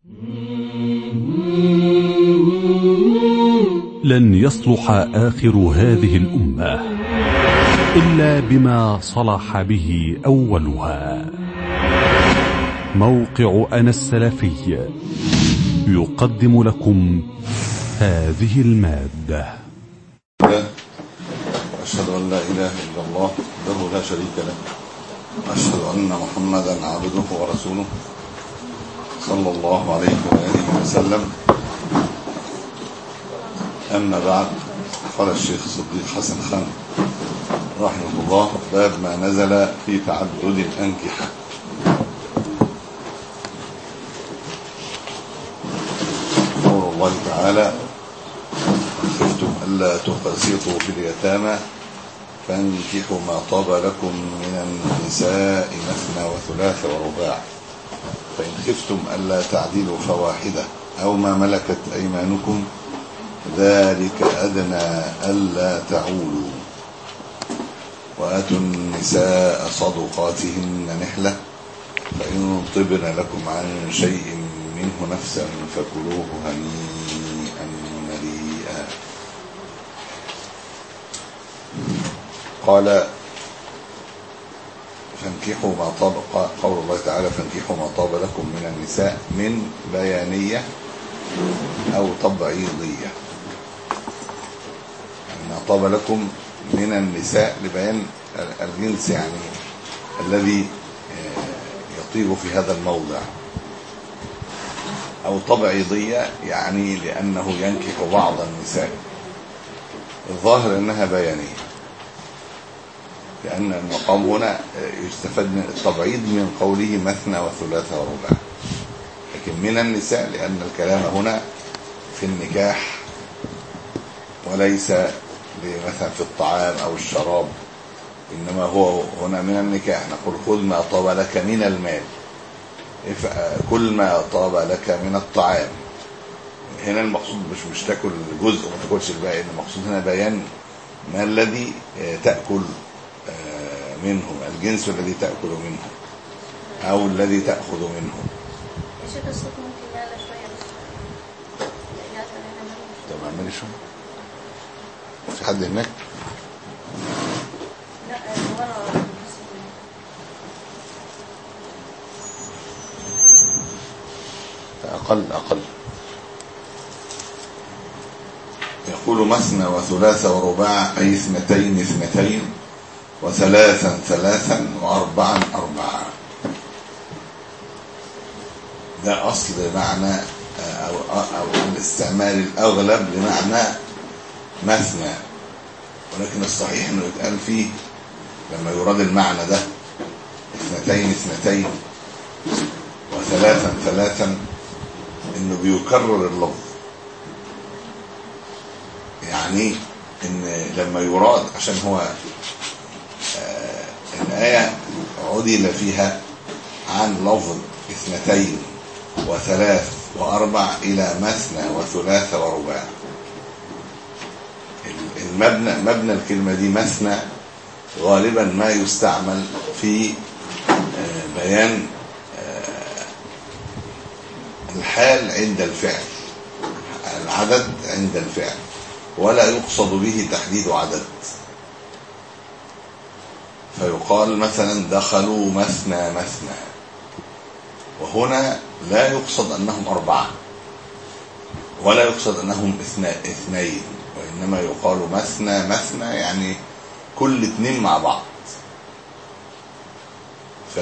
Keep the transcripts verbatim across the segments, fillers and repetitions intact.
لن يصلح آخر هذه الأمة إلا بما صلح به أولها. موقع أنا السلفي يقدم لكم هذه المادة. أشهد أن لا إله إلا الله وحده لا شريك له، أشهد أن محمدا عبده ورسوله صلى الله عليه وآله وسلم. أما بعد، قال الشيخ الصديق حسن خان رحمه الله: باب ما نزل في تعدد الأنكحة. قول الله تعالى: إن خفتم ألا تقسطوا في اليتامى فانكحوا ما طاب لكم من النساء مثنى وثلاث ورباع، فإن خفتم ألا تعدلوا فواحدة أو ما ملكت أيمانكم ذلك أدنى ألا تعولوا، وآتوا النساء صدقاتهن نحلة، فإن طبن لكم عن شيء منه نفسا فكلوه هنيئا مريئا. قال: فانكحوا ما طاب، قول الله تعالى: فانكحوا ما طاب لكم من النساء، من بيانية أو تبعيضية. ما طاب لكم من النساء لبيان الجنس، يعني الذي يطيب في هذا الموضع، أو تبعيضية يعني لأنه ينكح بعض النساء. الظاهر أنها بيانية، لأن المقام هنا يستفاد من التبعيض من قوله مثنى وثلاث ورباع، لكن من النساء لأن الكلام هنا في النكاح وليس مثلا في الطعام أو الشراب، إنما هو هنا من النكاح. نقول: خذ ما طاب لك من المال، كل ما طاب لك من الطعام. هنا المقصود مش مش تاكل جزء وما تاكلش الباقي، المقصود هنا بيان ما الذي تأكل منه، الجنس الذي تأكل منه أو الذي تأخذ منه. طب اعملي شو؟ في حد هناك؟ لا ورا. أقل أقل. يقول: مثنى وثلاث ورباع، أي اثنتين اثنتين وثلاثا ثلاثا وأربعا أربعا. ده أصل معنى أو, أو الاستعمال الأغلب لمعنى مثنى، ولكن الصحيح أنه يتقال فيه لما يراد المعنى ده اثنتين اثنتين وثلاثا ثلاثا، انه بيكرر اللفظ. يعني ان لما يراد، عشان هو آه الآية عدل فيها عن لفظ اثنتين وثلاث وأربع إلى مثنى وثلاث ورباع. المبنى مبنى الكلمة دي مثنى غالبا ما يستعمل في آه بيان آه الحال عند الفعل، العدد عند الفعل، ولا يقصد به تحديد عدد. فيقال مثلا: دخلوا مثنى مثنى، وهنا لا يقصد أنهم أربعة ولا يقصد أنهم اثنين، وإنما يقال مثنى مثنى يعني كل اثنين مع بعض. ف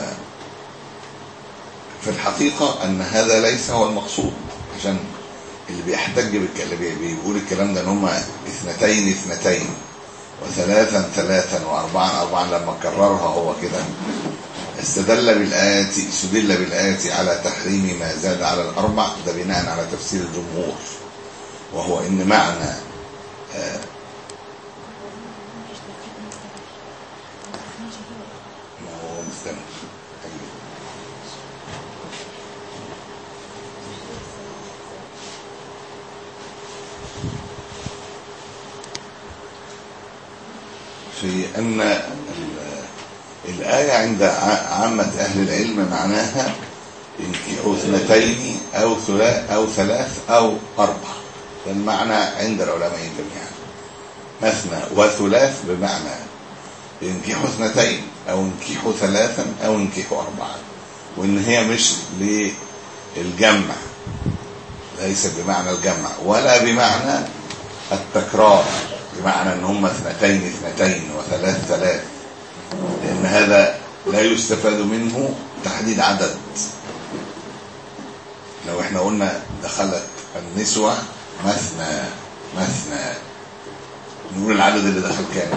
في الحقيقة أن هذا ليس هو المقصود، عشان اللي بيحتج بالكلام بيقول الكلام ده ان هم اثنتين اثنتين وثلاثا ثلاثا واربعا اربعا، لما كررها هو كده استدل بالآيات استدل بالآيات على تحريم ما زاد على الأربع. ده بناء على تفسير الجمهور، وهو إن معنى آه ما هو مستمع في أن الآية عند عامة أهل العلم معناها اثنتين أو ثلاث أو ثلاث أو أربع. ده المعنى عند العلماء جميعا. مثنى وثلاث بمعنى ينكحوا اثنتين أو ينكحوا ثلاثا أو ينكحوا أربعا، وإن هي مش للجمع، ليس بمعنى الجمع ولا بمعنى التكرار، بمعنى ان هم اثنتين اثنتين وثلاث ثلاث، لان هذا لا يستفاد منه تحديد عدد. لو احنا قلنا دخلت النسوة مثنى مثنى، نقول العدد اللي دخل كام؟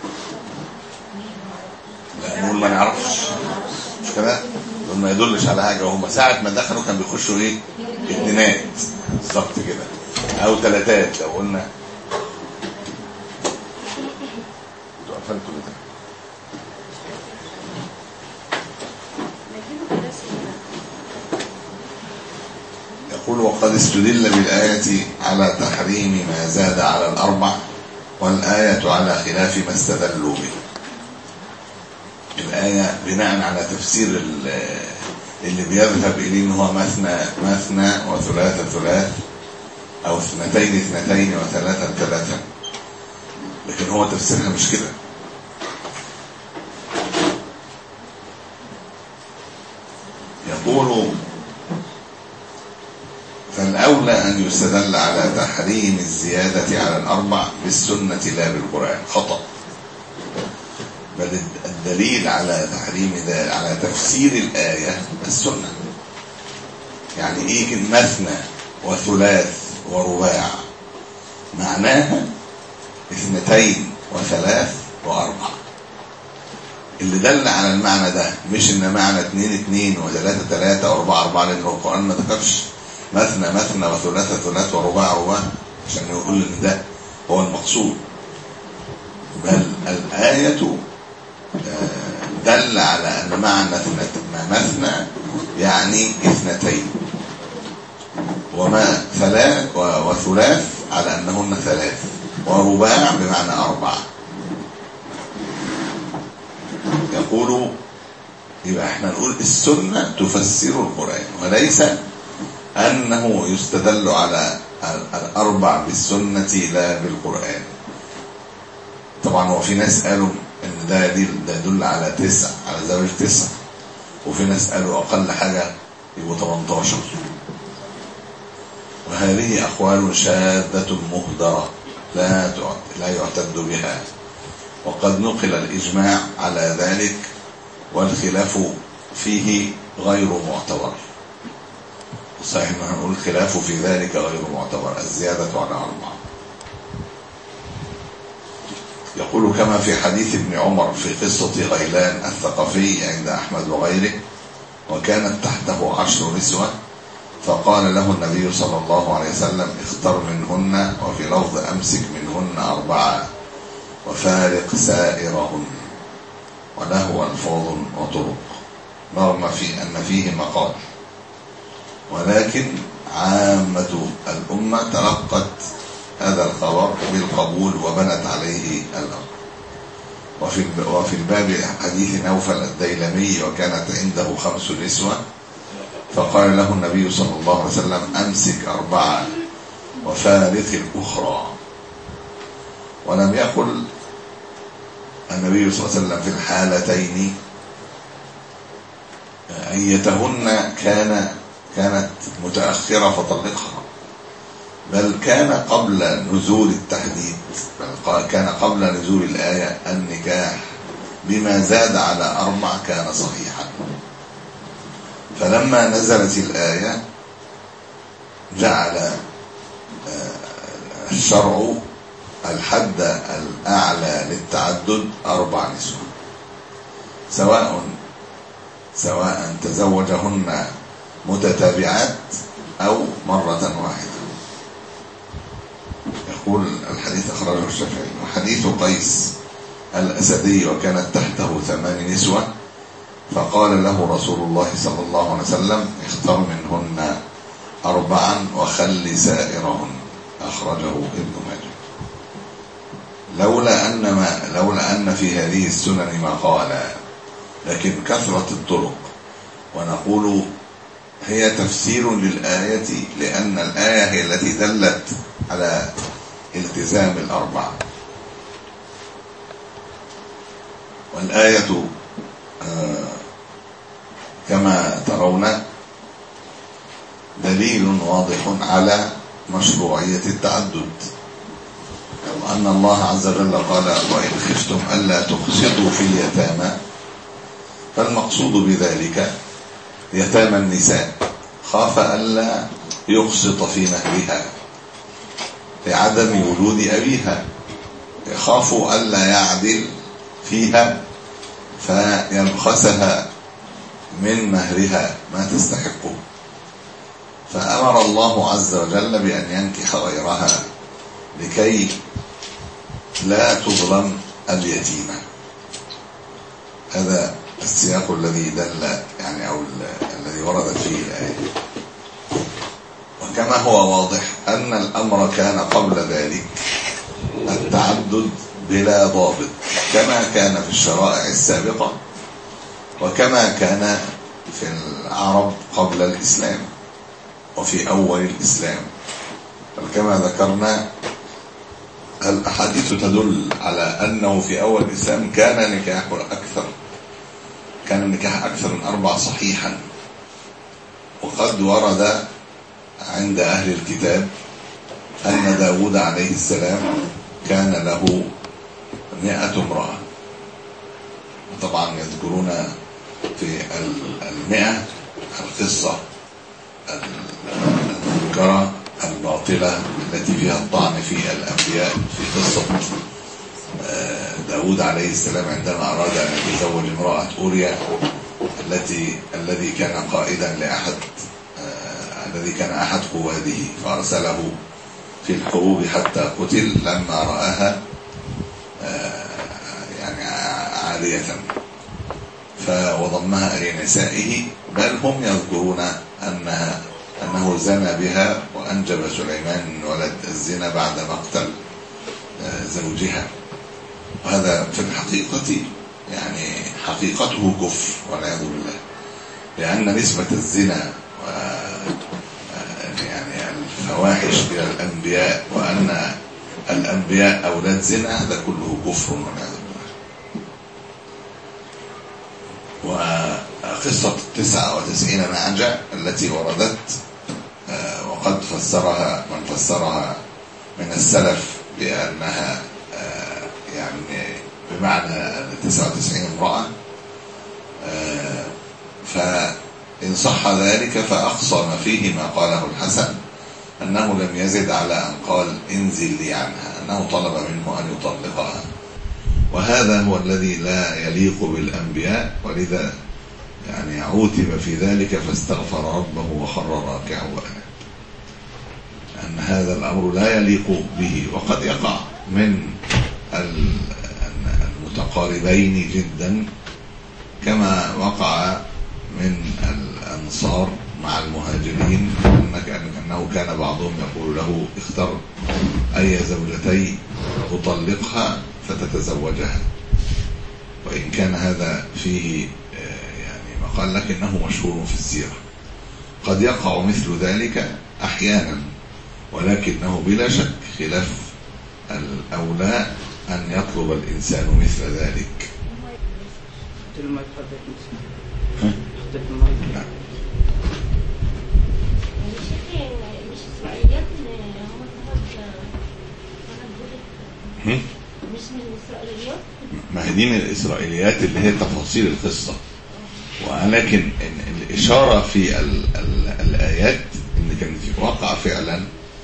لا نقول ما نعرفش، مش كده؟ نقول ما يدلش على حاجة، وهم ساعة ما دخلوا كان بيخشوا ايه؟ اتنينات بالظبط كده، او ثلاثات. لو قلنا انتوا قفلتوا كده. يقول وقد استدل بالآية على تحريم ما زاد على الأربع، والآية على خلاف ما استدلوا به. الآية بناء على تفسير اللي بيذهب إليه إن هو مثنى مثنى وثلاثة ثلاث أو اثنتين اثنتين وثلاثة ثلاثة، لكن هو تفسيرها مش كده. يقول فالأولى أن يستدل على تحريم الزيادة على الأربع بالسنة لا بالقرآن. خطأ، بل الدليل على تحريم ذلك على تفسير الآية السنة. يعني إيه مثنى وثلاث ورباع؟ معناها اثنتين وثلاث وأربع. اللي دل على المعنى ده مش إن معنى اثنين اثنين وثلاثة ثلاثة وأربعة أربعة، لأن القرآن ما ذكرش مثنى مثنى وثلاثة ثلاث ورباع رباع عشان يقول إن ده هو المقصود، بل الآية دل على أن معنى مثنى يعني اثنتين، وما ثلاث وثلاث على أنهن ثلاث، ورباع بمعنى أربعة. يقول يبقى احنا نقول السنة تفسر القرآن، وليس أنه يستدل على الأربع بالسنة لا بالقرآن. طبعا هو في ناس قالوا ان ده يدل على تسع، على زواج تسع، وفي ناس قالوا اقل حاجة يبقوا تمنتاشر، وهذه اقوال شاذة مهدرة لا لا يعتد بها، وقد نقل الاجماع على ذلك، والخلاف فيه غير معتبر. صحيح ان هنقول الخلاف في ذلك غير معتبر، الزيادة على أربعة. يقول كما في حديث ابن عمر في قصة غيلان الثقفي عند أحمد وغيره، وكانت تحته عشر نسوة، فقال له النبي صلى الله عليه وسلم اختر منهن، وفي لفظ أمسك منهن أربعة وفارق سائرهن، وله ألفاظ وطرق رغم في أن فيه مقال، ولكن عامة الأمة تلقت هذا الخبر بالقبول وبنت عليه الأمر. وفي وفي الباب حديث نوفل الديلمي وكانت عنده خمس نسوة، فقال له النبي صلى الله عليه وسلم أمسك أربعة وفارق الأخرى. ولم يقل النبي صلى الله عليه وسلم في الحالتين أيتهن كان كانت متأخرة فطلقها، بل كان قبل نزول التحديد، بل كان قبل نزول الآية النكاح بما زاد على أربع كان صحيحا. فلما نزلت الآية جعل الشرع الحد الأعلى للتعدد أربع نسوة، سواء سواء تزوجهن متتابعات أو مرة واحدة. يقول الحديث أخرجه الشافعي. وحديث قيس الأسدي وكانت تحته ثمان نسوة، فقال له رسول الله صلى الله عليه وسلم اختر منهن أربعا وخل سائرهن، أخرجه ابن ماجه. لولا أن ما لولا أن في هذه السنن مقالا، لكن كثرة الطرق. ونقول هي تفسير للآية، لأن الآية هي التي دلت على التزام الأربعة. والآية كما ترون دليل واضح على مشروعية التعدد، وأن الله عز وجل قال: وإن خفتم ألا تقسطوا في اليتامى، فالمقصود بذلك يتامى النساء، خاف ألا يقسط في مهرها لعدم وجود أبيها، يخاف ألا يعدل فيها فيبخسها من مهرها ما تستحقه، فأمر الله عز وجل بأن ينكح غيرها لكي لا تظلم اليتيمة. هذا السياق الذي دل يعني أو الذي وردت فيه الآية. وكما هو واضح أن الأمر كان قبل ذلك التعدد بلا ضابط، كما كان في الشرائع السابقة وكما كان في العرب قبل الإسلام وفي أول الإسلام. فكما ذكرنا الأحاديث تدل على أنه في أول الإسلام كان نكاح أكثر كان النكاح أكثر من أربع صحيحا. وقد ورد عند أهل الكتاب أن داود عليه السلام كان له مئة امرأة. طبعا يذكرون في المئة القصة المنكرة الباطلة التي فيها الطعن في الأنبياء، في قصة داود عليه السلام عندما أراد أن يتزوج امرأة أوريا التي الذي كان قائدا لأحد الذي كان أحد قواده، فأرسله في الحروب حتى قتل لما رآها يعني عارية فوضمها لنسائه، بل هم يذكرون أنها أنه زنى بها وأنجب سليمان من ولد الزنا بعد مقتل زوجها. وهذا في الحقيقة يعني حقيقته كفر والعياذ بالله، لأن نسبة الزنا و يعني الفواحش إلى الأنبياء وأن الأنبياء أولاد زنا هذا كله كفر والعياذ بالله. وقصة تسعة وتسعين نعجة التي وردت وقد فسرها من فسرها من السلف بأنها يعني بمعنى تسعة وتسعين امرأة، فإن صح ذلك فأقصى ما فيه ما قاله الحسن أنه لم يزد على أن قال انزل لي عنها، أنه طلب منه أن يطلقها، وهذا هو الذي لا يليق بالأنبياء، ولذا يعني عوتب في ذلك فاستغفر ربه وخر راكعا وأناب، أن هذا الأمر لا يليق به. وقد يقع من المتقاربين جدا كما وقع من الأنصار مع المهاجرين، أنه كان بعضهم يقول له اختر أي زوجتي أطلقها فتتزوجها، وإن كان هذا فيه يعني مقال لكنه مشهور في السيرة. قد يقع مثل ذلك أحيانا، ولكنه بلا شك خلاف الأولى أن يطلب الإنسان مثل ذلك. لا. ما هي دي من الإسرائيليات اللي هي تفاصيل القصة، ولكن الإشارة في ال ال الآيات إن كان في واقع فعلا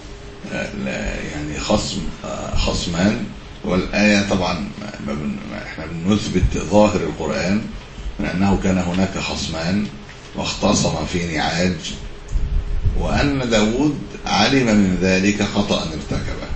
يعني خصم خصمان، والآية طبعا احنا بنثبت ظاهر القرآن من أنه كان هناك خصمان واختصم في نعاج، وأن داود علم من ذلك خطأ ارتكبه.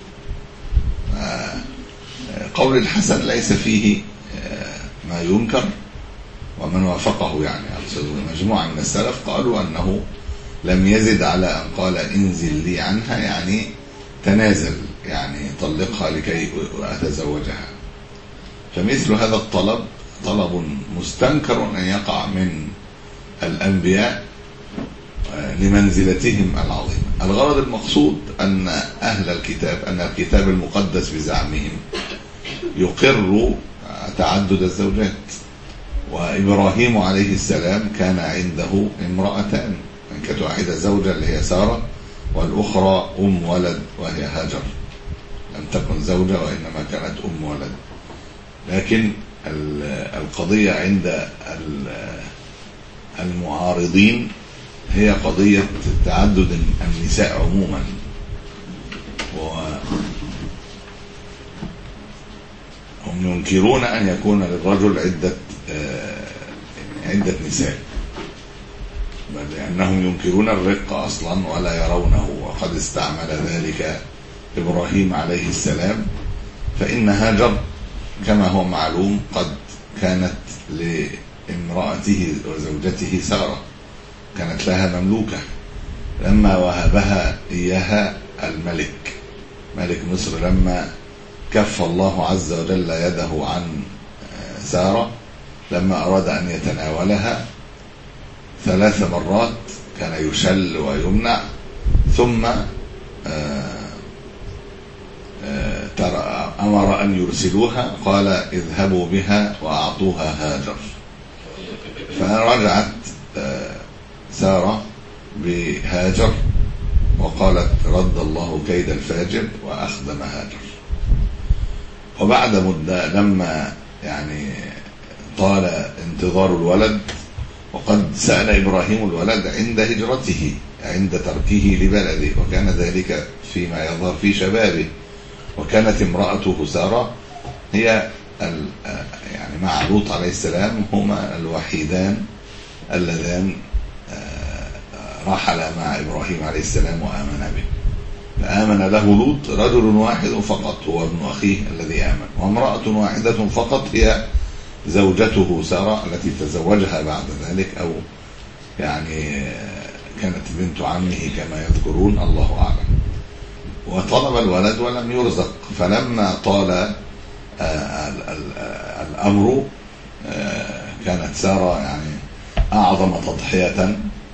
قول الحسن ليس فيه ما ينكر، ومن وافقه يعني مجموعة من السلف قالوا أنه لم يزد على أن قال انزل لي عنها، يعني تنازل، يعني طلقها لكي أتزوجها. فمثل هذا الطلب طلب مستنكر أن يقع من الأنبياء، لمنزلتهم العظيمة. الغرض المقصود أن أهل الكتاب، أن الكتاب المقدس بزعمهم يقر تعدد الزوجات، وإبراهيم عليه السلام كان عنده امرأتان، كانت واحدة زوجة اللي هي سارة، والأخرى أم ولد وهي هاجر، لم تكن زوجة وإنما كانت أم ولد. لكن القضية عند المعارضين هي قضية تعدد النساء عموما، وهم ينكرون أن يكون للرجل عدة عدة نساء، بل لأنهم ينكرون الرق أصلا ولا يرونه، وقد استعمل ذلك إبراهيم عليه السلام. فإن هاجر كما هو معلوم قد كانت لامرأته وزوجته سارة، كانت لها مملوكة، لما وهبها إياها الملك ملك مصر، لما كف الله عز وجل يده عن سارة، لما أراد أن يتناولها ثلاث مرات كان يشل ويمنع، ثم ترى أمر أن يرسلوها، قال اذهبوا بها وأعطوها هاجر. فرجعت سارة بهاجر وقالت رد الله كيد الفاجر وأخدم هاجر. وبعد مدة لما يعني طال انتظار الولد، وقد سأل إبراهيم الولد عند هجرته، عند تركه لبلده، وكان ذلك فيما يظهر في شبابه، وكانت امرأته سارة هي يعني مع لوط عليه السلام هما الوحيدان اللذان رحل مع إبراهيم عليه السلام وآمن به. فآمن له لوط رجل واحد فقط هو ابن أخيه الذي آمن، وامرأة واحدة فقط هي زوجته سارة التي تزوجها بعد ذلك، أو يعني كانت بنت عمه كما يذكرون، الله أعلم. وطلب الولد ولم يرزق، فلما طال الأمر كانت سارة يعني أعظم تضحية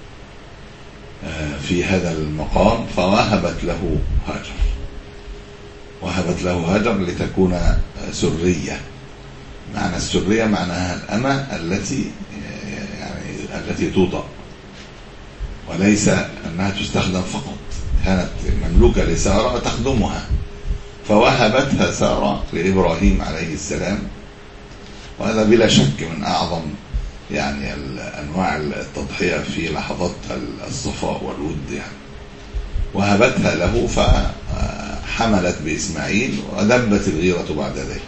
في هذا المقام، فوهبت له هاجر وهبت له هاجر لتكون سرية. معنى السرية معناها الأمة التي يعني التي توطأ، وليس أنها تستخدم فقط، كانت مملوكة لسارة تخدمها، فوهبتها سارة لإبراهيم عليه السلام. وهذا بلا شك من أعظم يعني أنواع التضحية في لحظات الصفاء والود يعني. وهبتها له فحملت بإسماعيل ودبت الغيرة بعد ذلك.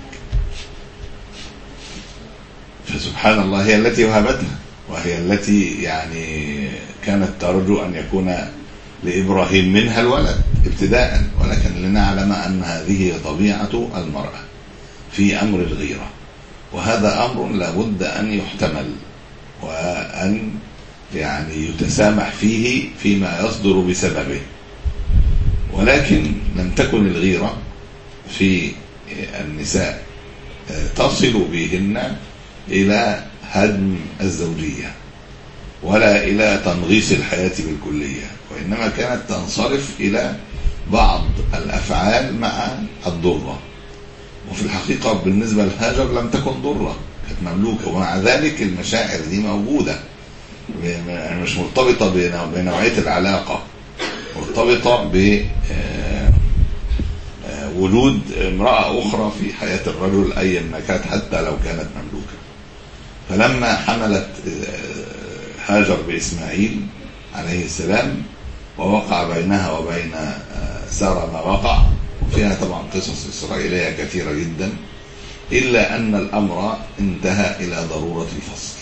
فسبحان الله، هي التي وهبتها، وهي التي يعني كانت ترجو أن يكون لإبراهيم منها الولد ابتداء، ولكن لنعلم أن هذه طبيعة المرأة في أمر الغيرة، وهذا أمر لابد أن يحتمل وأن يعني يتسامح فيه فيما يصدر بسببه. ولكن لم تكن الغيرة في النساء تصل بهن إلى هدم الزوجية ولا إلى تنغيص الحياة بالكلية، وإنما كانت تنصرف إلى بعض الأفعال مع الضرة. وفي الحقيقة بالنسبة لهاجر لم تكن ضرة، كانت مملوكة، ومع ذلك المشاعر دي موجودة، مش مرتبطة بنوعية العلاقة، مرتبطة بوجود امرأة أخرى في حياة الرجل أيا ما كانت حتى لو كانت مملوكة. فلما حملت هاجر بإسماعيل عليه السلام ووقع بينها وبين سارة ما وقع، وفيها طبعا قصص إسرائيلية كثيرة جدا، إلا أن الأمر انتهى إلى ضرورة الفصل.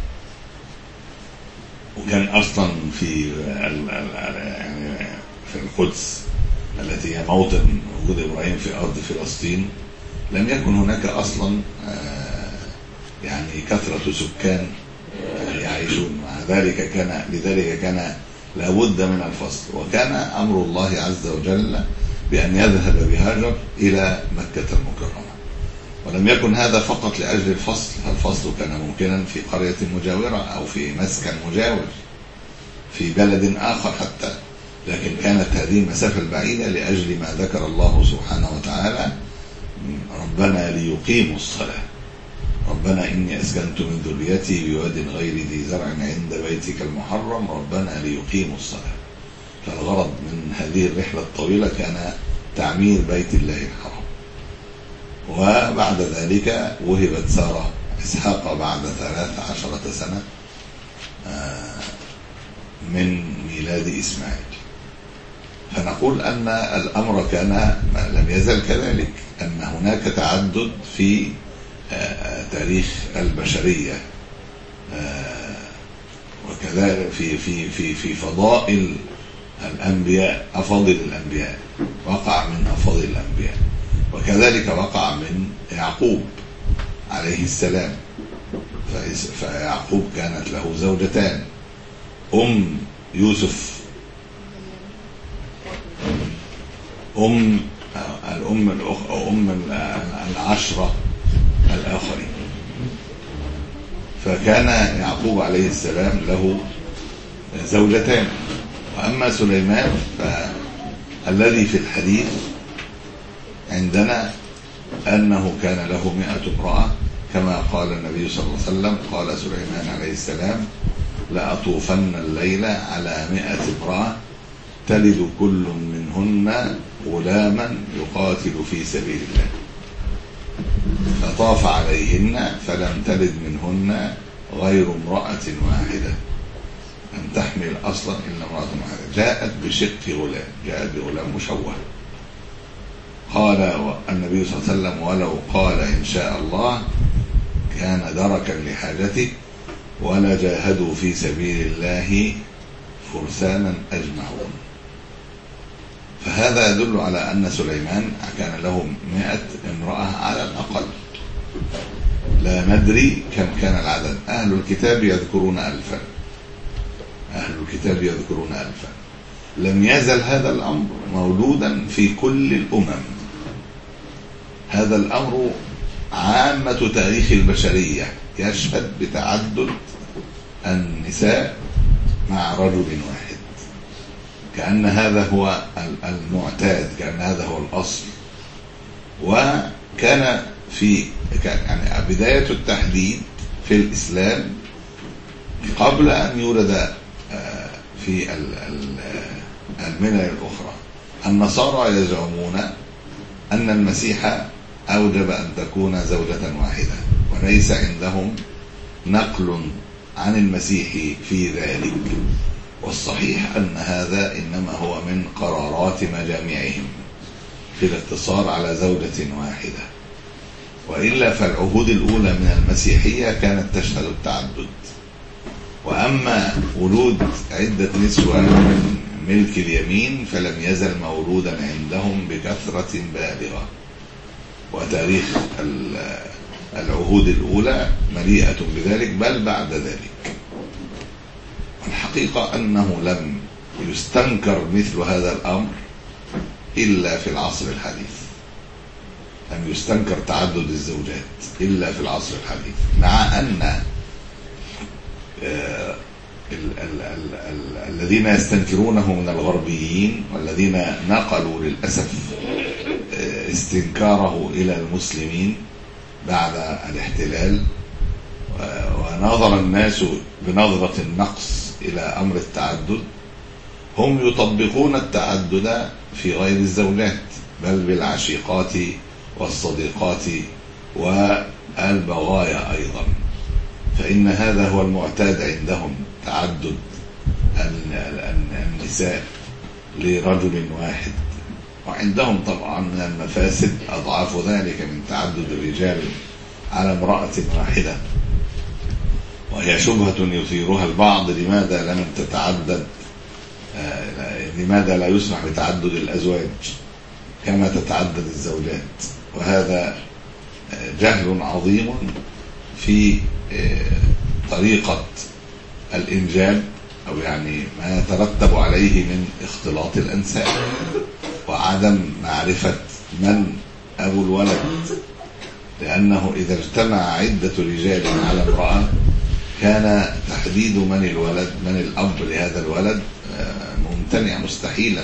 وكان أصلا في يعني في القدس التي هي موطن وجود إبراهيم في أرض فلسطين لم يكن هناك أصلا يعني كثرة سكان يعيشون، مع ذلك كان لذلك كان لابد من الفصل. وكان أمر الله عز وجل بأن يذهب بهاجر إلى مكة المكرمة، ولم يكن هذا فقط لأجل الفصل، فالفصل كان ممكنا في قرية مجاورة أو في مسكن مجاور. في بلد آخر حتى، لكن كانت هذه المسافة البعيدة لأجل ما ذكر الله سبحانه وتعالى: ربنا ليقيموا الصلاة، ربنا إني أسكنت من ذريتي بواد غير ذي زرع عند بيتك المحرم ربنا ليقيموا الصلاة. فالغرض من هذه الرحلة الطويلة كان تعمير بيت الله الحرام. وبعد ذلك وهبت سارة إسحاق بعد ثلاث عشرة سنة من ميلاد إسماعيل. فنقول أن الأمر كان لم يزل كذلك، أن هناك تعدد في تاريخ البشرية، وكذلك في في في في فضائل الأنبياء، أفاضل الأنبياء وقع من أفاضل الأنبياء، وكذلك وقع من يعقوب عليه السلام. فيعقوب كانت له زوجتان، أم يوسف أم الأم الأخ أو أم العشرة الآخرين. فكان يعقوب عليه السلام له زوجتان. وأما سليمان فالذي في الحديث عندنا أنه كان له مئة امرأة، كما قال النبي صلى الله عليه وسلم: قال سليمان عليه السلام: لأطوفن الليلة على مئة امرأة تلد كل منهن غلاما يقاتل في سبيل الله. فطاف عليهن فلم تلد منهن غير امرأة واحدة، لم تحمل أصلا إلا امرأة واحدة، جاءت بشق غلام، جاءت بغلام مشوه. قال النبي صلى الله عليه وسلم: ولو قال إن شاء الله كان دركا لحاجته ولا جاهدوا في سبيل الله فرسانا أجمعون. فهذا يدل على أن سليمان كان له مئة امرأة على الأقل، لا ندري كم كان العدد. أهل الكتاب يذكرون ألفا، أهل الكتاب يذكرون ألفا. لم يزل هذا الأمر مولودا في كل الأمم. هذا الأمر عامة تاريخ البشرية يشهد بتعدد النساء مع رجل واحد، كأن هذا هو المعتاد، كأن هذا هو الأصل. وكان في يعني بداية التحديد في الإسلام قبل أن يولد في الملل الأخرى. النصارى يزعمون أن المسيح أوجب أن تكون زوجة واحدة، وليس عندهم نقل عن المسيح في ذلك. والصحيح أن هذا إنما هو من قرارات مجامعهم في الاقتصار على زوجة واحدة، وإلا فالعهود الأولى من المسيحية كانت تشهد التعدد. وأما ولود عدة نسوة من ملك اليمين فلم يزل مولودا عندهم بكثرة بالغة، وتاريخ العهود الأولى مليئة بذلك، بل بعد ذلك. الحقيقة أنه لم يستنكر مثل هذا الأمر إلا في العصر الحديث، لم يستنكر تعدد الزوجات إلا في العصر الحديث، مع أن آه ال ال ال ال الذين يستنكرونه من الغربيين والذين نقلوا للأسف آه استنكاره إلى المسلمين بعد الاحتلال، ونظر الناس بنظرة النقص إلى أمر التعدد، هم يطبقون التعدد في غير الزوجات، بل بالعشيقات والصديقات والبغايا أيضا. فإن هذا هو المعتاد عندهم، تعدد النساء لرجل واحد. وعندهم طبعا من المفاسد أضعاف ذلك من تعدد الرجال على امرأة واحدة، وهي شبهة يثيرها البعض: لماذا لم تتعدد، لماذا لا يسمح بتعدد الأزواج كما تتعدد الزوجات؟ وهذا جهل عظيم في طريقة الإنجاب، أو يعني ما يترتب عليه من اختلاط الأنساب، وعدم معرفة من أبو الولد. لأنه إذا اجتمع عدة رجال على امرأة كان تحديد من الولد من الأب لهذا الولد ممتنع مستحيلا.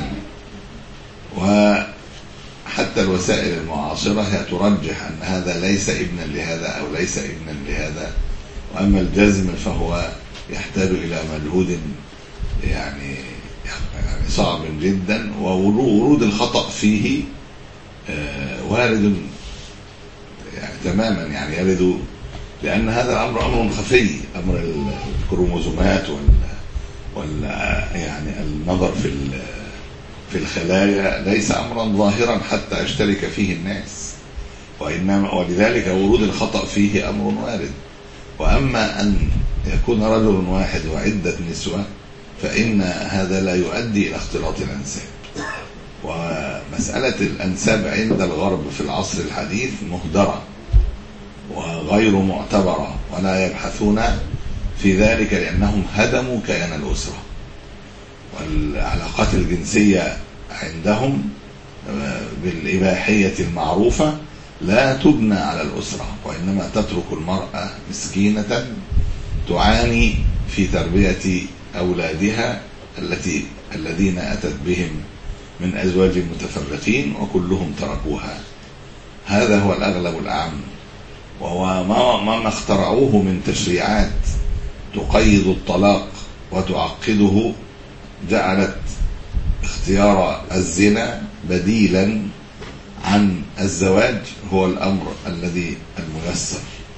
وحتى الوسائل المعاصرة هي ترجح أن هذا ليس ابنا لهذا أو ليس ابنا لهذا. وأما الجزم فهو يحتاج إلى مجهود يعني يعني صعب جدا، وورود الخطأ فيه وارد يعني تماما، يعني يرد، لأن هذا الأمر أمر خفي، أمر الكروموزومات وال وال يعني النظر في في الخلايا ليس أمرا ظاهرا حتى يشترك فيه الناس، وإنما ولذلك ورود الخطأ فيه أمر وارد. وأما أن يكون رجل واحد وعدة نسوة فإن هذا لا يؤدي إلى اختلاط الأنساب. ومسألة الأنساب عند الغرب في العصر الحديث مهدرة وغير معتبرة، ولا يبحثون في ذلك لأنهم هدموا كيان الأسرة. والعلاقات الجنسية عندهم بالإباحية المعروفة لا تبنى على الأسرة، وإنما تترك المرأة مسكينة تعاني في تربية أولادها التي الذين أتت بهم من أزواج متفرقين وكلهم تركوها. هذا هو الأغلب الأعم. وهو ما, ما اخترعوه من تشريعات تقيد الطلاق وتعقده جعلت اختيار الزنا بديلا عن الزواج هو الأمر الذي الميسر.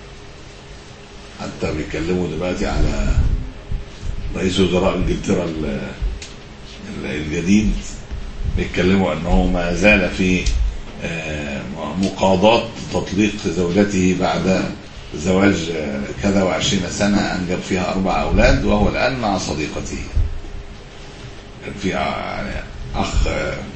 حتى بيتكلموا دلوقتي على رئيس وزراء انجلترا الجديد، بيتكلموا أنه ما زال في مقاضاة تطليق زوجته بعد زواج كذا وعشرين سنة أنجب فيها أربع أولاد، وهو الآن مع صديقته. كان في أخ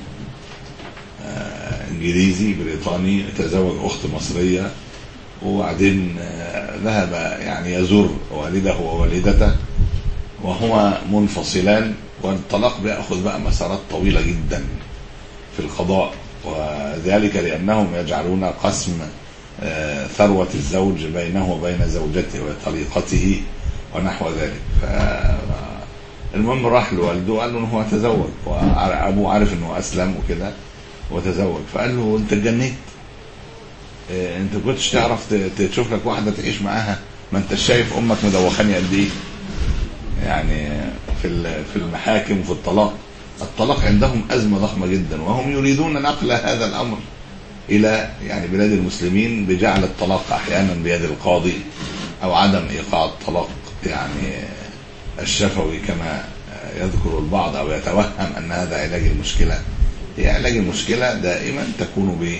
إنجليزي بريطاني تزوج أخت مصرية، وبعدين ذهب يعني يزور والده ووالدته وهما منفصلان، والطلاق بيأخذ بقى مسارات طويلة جدا في القضاء، وذلك لأنهم يجعلون قسم ثروة الزوج بينه وبين زوجته وطليقته ونحو ذلك. فالمهم راح لوالده وقال له هو تزوج، وأبوه عارف أنه أسلم وكده وتزوج، فقال له أنت اتجنيت، أنت كنتش تعرف تشوف لك واحدة تعيش معاها؟ ما أنت شايف أمك مدوخاني قد إيه يعني في في المحاكم وفي الطلاق. الطلاق عندهم أزمة ضخمة جدا، وهم يريدون نقل هذا الأمر إلى يعني بلاد المسلمين بجعل الطلاق أحيانا بيد القاضي، أو عدم إيقاع الطلاق يعني الشفوي كما يذكر البعض أو يتوهم أن هذا علاج المشكلة. هي علاج المشكلة دائما تكون ب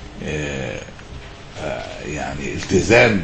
يعني التزام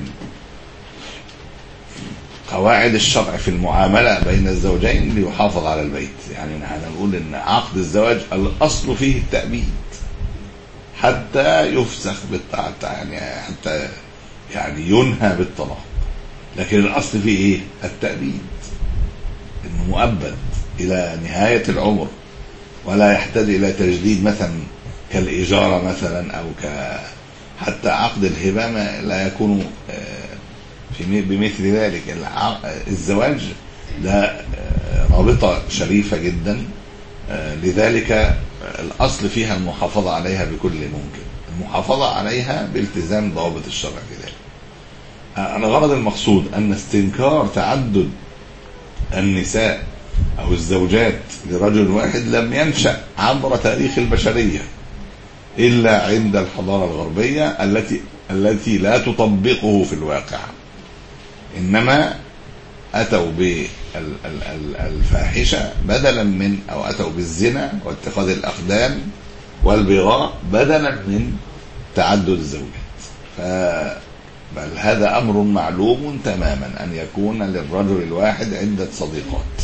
قواعد الشرع في المعاملة بين الزوجين ليحافظ على البيت. يعني نحن نقول ان عقد الزواج الاصل فيه التأبيد حتى يفسخ بالطاعة، يعني حتى يعني ينهى بالطلاق، لكن الاصل فيه ايه؟ التأبيد، انه مؤبد الى نهاية العمر، ولا يحتاج الى تجديد مثلا كالإجارة مثلا، او ك حتى عقد الهبة لا يكون في بمثل ذلك. الزواج ده رابطة شريفة جدا، لذلك الأصل فيها المحافظة عليها بكل ممكن، المحافظة عليها بالتزام ضوابط الشرع في ذلك. الغرض المقصود أن استنكار تعدد النساء أو الزوجات لرجل واحد لم ينشأ عبر تاريخ البشرية إلا عند الحضارة الغربية التي التي لا تطبقه في الواقع، إنما أتوا بالفاحشة بدلا من، أو أتوا بالزنا واتخاذ الأقدام والبغاء بدلا من تعدد الزوجات. بل هذا أمر معلوم تماما أن يكون للرجل الواحد عدة صديقات،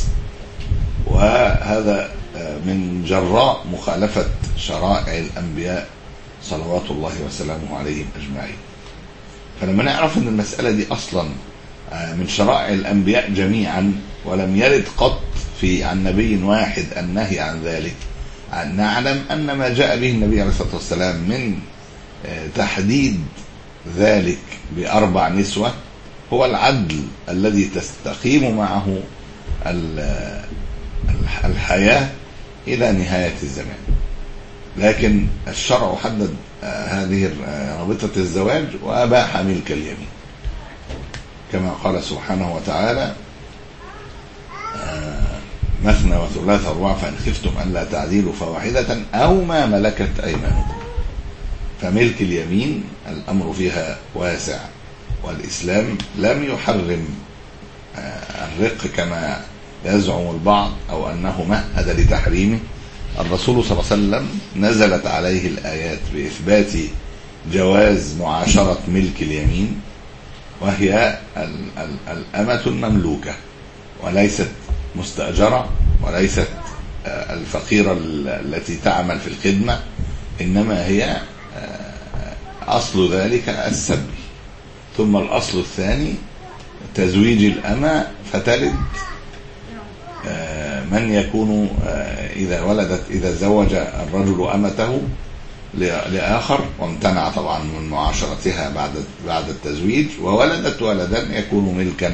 وهذا من جراء مخالفة شرائع الأنبياء صلوات الله وسلامه عليهم أجمعين. فلما نعرف أن المسألة دي أصلا من شرائع الأنبياء جميعا، ولم يرد قط في عن نبي واحد النهي عن ذلك، نعلم أن ما جاء به النبي عليه الصلاة والسلام من تحديد ذلك بأربع نسوة هو العدل الذي تستقيم معه الحياة إلى نهاية الزمان. لكن الشرع حدد هذه رابطة الزواج وأباح ملك اليمين، كما قال سبحانه وتعالى: مثنى وثلاث ورباع فإن خفتم ألا تعديلوا فواحدة أو ما ملكت أيمانكم. فملك اليمين الأمر فيها واسع، والإسلام لم يحرم الرق كما يزعم البعض أو أنه مهد لتحريمه. الرسول صلى الله عليه وسلم نزلت عليه الآيات بإثبات جواز معاشرة ملك اليمين، وهي الأمة المملوكة وليست مستأجرة وليست الفقيرة التي تعمل في الخدمة، إنما هي أصل ذلك السبي. ثم الأصل الثاني تزويج الأمة فتلد من يكون إذا ولدت إذا زوج الرجل أمته لآخر وامتنع طبعا من معاشرتها بعد بعد التزويج وولدت ولدا يكون ملكا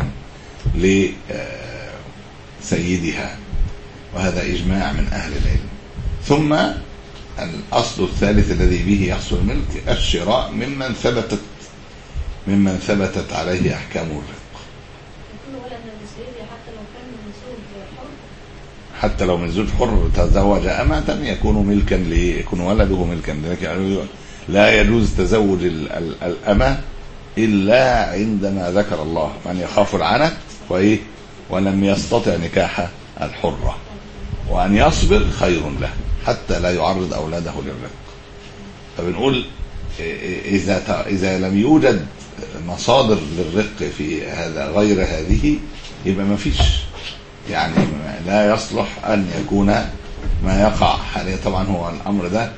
لسيدها، وهذا إجماع من أهل العلم. ثم الأصل الثالث الذي به يحصل الملك الشراء ممن ثبتت ممن ثبتت عليه أحكام الرق، حتى لو من زوج حر تزوج أمة يكون ملكا ليكون ولده ملكا. لكن لا يجوز تزوج الأمة إلا عندما ذكر الله من يخاف العنت وإيه ولم يستطع نكاح الحرة، وأن يصبر خير له حتى لا يعرض أولاده للرق. فبنقول إذا إذا لم يوجد مصادر للرق في هذا غير هذه يبقى ما فيش، يعني لا يصلح أن يكون ما يقع حاليا. طبعا هو الأمر ده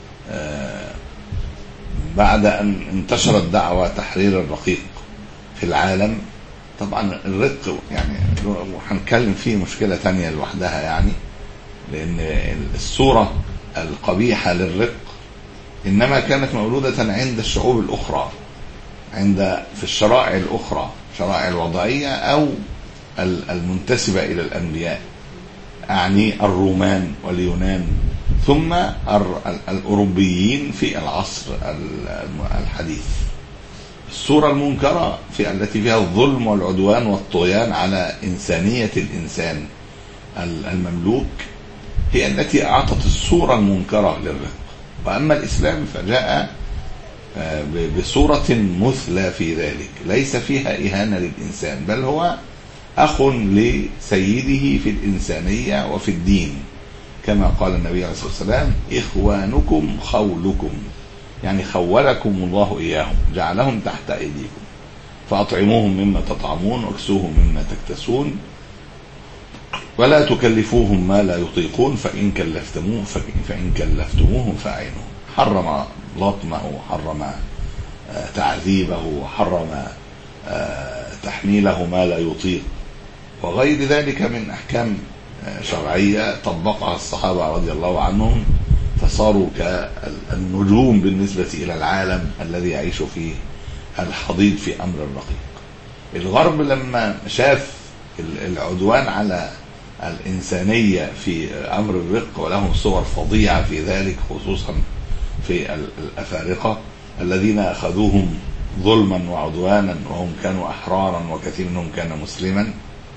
بعد أن انتشرت دعوة تحرير الرقيق في العالم، طبعا الرق يعني هنتكلم فيه مشكلة تانية لوحدها، يعني لأن الصورة القبيحة للرق إنما كانت مولودة عند الشعوب الأخرى، عند في الشرائع الأخرى، شرائع الوضعية أو المنتسبة إلى الأنبياء، أعني الرومان واليونان، ثم الأوروبيين في العصر الحديث. الصورة المنكرة في التي فيها الظلم والعدوان والطغيان على إنسانية الإنسان المملوك هي التي أعطت الصورة المنكرة للرق. وأما الإسلام فجاء بصورة مثلى في ذلك، ليس فيها إهانة للإنسان، بل هو أخ لسيده في الإنسانية وفي الدين، كما قال النبي عليه الصلاة والسلام: إخوانكم خولكم، يعني خولكم الله إياهم، جعلهم تحت أيديكم، فأطعموهم مما تطعمون واكسوهم مما تكتسون ولا تكلفوهم ما لا يطيقون فإن كلفتموه فإن كلفتموهم فأعينوهم. حرم لطمه، حرم تعذيبه، حرم تحميله ما لا يطيق، وغير ذلك من أحكام شرعية طبقها الصحابة رضي الله عنهم، فصاروا كالنجوم بالنسبة إلى العالم الذي يعيش فيه الحضيض في أمر الرقيق. الغرب لما شاف العدوان على الإنسانية في أمر الرق، ولهم صور فظيعة في ذلك، خصوصا في الأفارقة الذين أخذوهم ظلما وعدوانا وهم كانوا أحرارا وكثير منهم كان مسلما،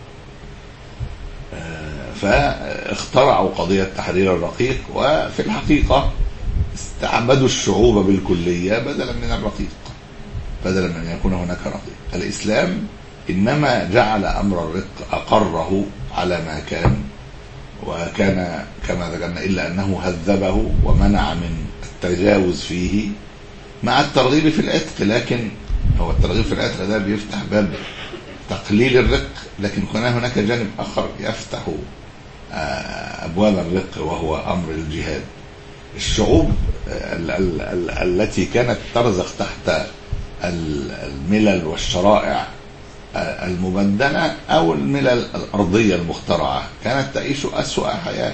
فاخترعوا قضية تحرير الرقيق، وفي الحقيقة استعبدوا الشعوب بالكلية بدلا من الرقيق، بدلا من أن يكون هناك رقيق. الإسلام إنما جعل أمر الرق أقره على ما كان، وكان كما ذكرنا إلا أنه هذبه ومنع من التجاوز فيه مع الترغيب في العتق. لكن هو الترغيب في العتق ده بيفتح باب تقليل الرق، لكن هناك جانب آخر يفتح أبواب الرق وهو أمر الجهاد. الشعوب التي كانت ترزق تحت الملل والشرائع المبدلة أو الملل الأرضية المخترعة كانت تعيش أسوأ حياة،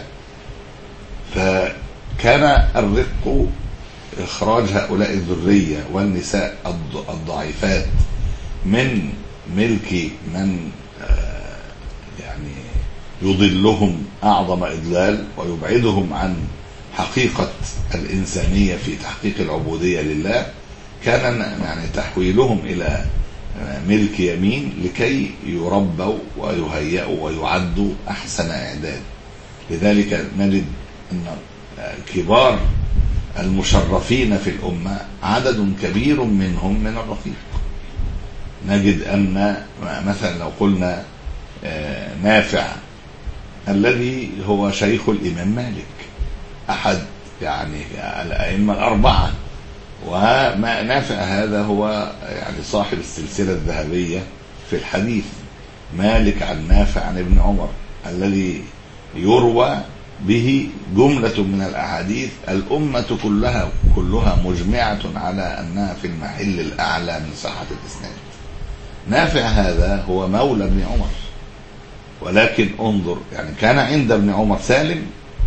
فكان الرق إخراج هؤلاء الذرية والنساء الضعيفات من ملك من يعني يضلهم أعظم إضلال ويبعدهم عن حقيقة الإنسانية في تحقيق العبودية لله، كان يعني تحويلهم إلى ملك يمين لكي يربوا ويهيئوا ويعدوا أحسن إعداد. لذلك نجد أن كبار المشرفين في الأمة عدد كبير منهم من الرقيق. نجد أن مثلا لو قلنا نافع الذي هو شيخ الإمام مالك أحد يعني الأئمة الأربعة، وما نافع هذا هو يعني صاحب السلسلة الذهبية في الحديث، مالك عن نافع عن ابن عمر، الذي يروى به جملة من الأحاديث الأمة كلها كلها مجمعة على أنها في المحل الأعلى من صحة الإسناد. نافع هذا هو مولى ابن عمر، ولكن انظر يعني كان عند ابن عمر سالم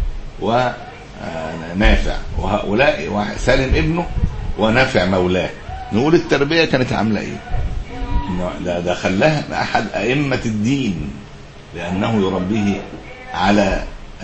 ونافع، وهؤلاء سالم ابنه ونافع مولاه. نقول التربية كانت عاملة ايه؟ ده, ده خلاها أحد أئمة الدين، لأنه يربيه على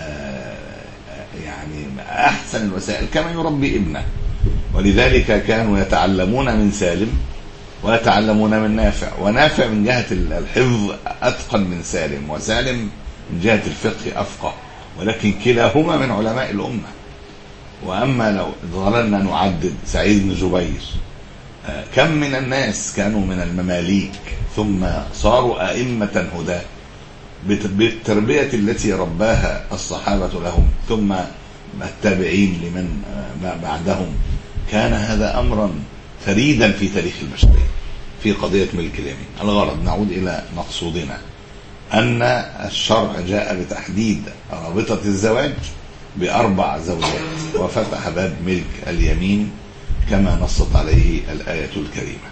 يعني أحسن الوسائل كما يربي ابنه. ولذلك كانوا يتعلمون من سالم ويتعلمون من نافع، ونافع من جهة الحفظ أتقن من سالم، وسالم من جهة الفقه أفقه، ولكن كلاهما من علماء الأمة. وأما لو ظللنا نعدد سعيد بن جبير، كم من الناس كانوا من المماليك ثم صاروا أئمة هداة بالتربية التي رباها الصحابة لهم ثم التابعين لمن بعدهم. كان هذا أمرا فريدا في تاريخ البشرية في قضية ملك اليمين. الغرض نعود إلى مقصودنا، أن الشرع جاء بتحديد رابطة الزواج بأربع زوجات، وفتح باب ملك اليمين كما نصت عليه الآية الكريمة.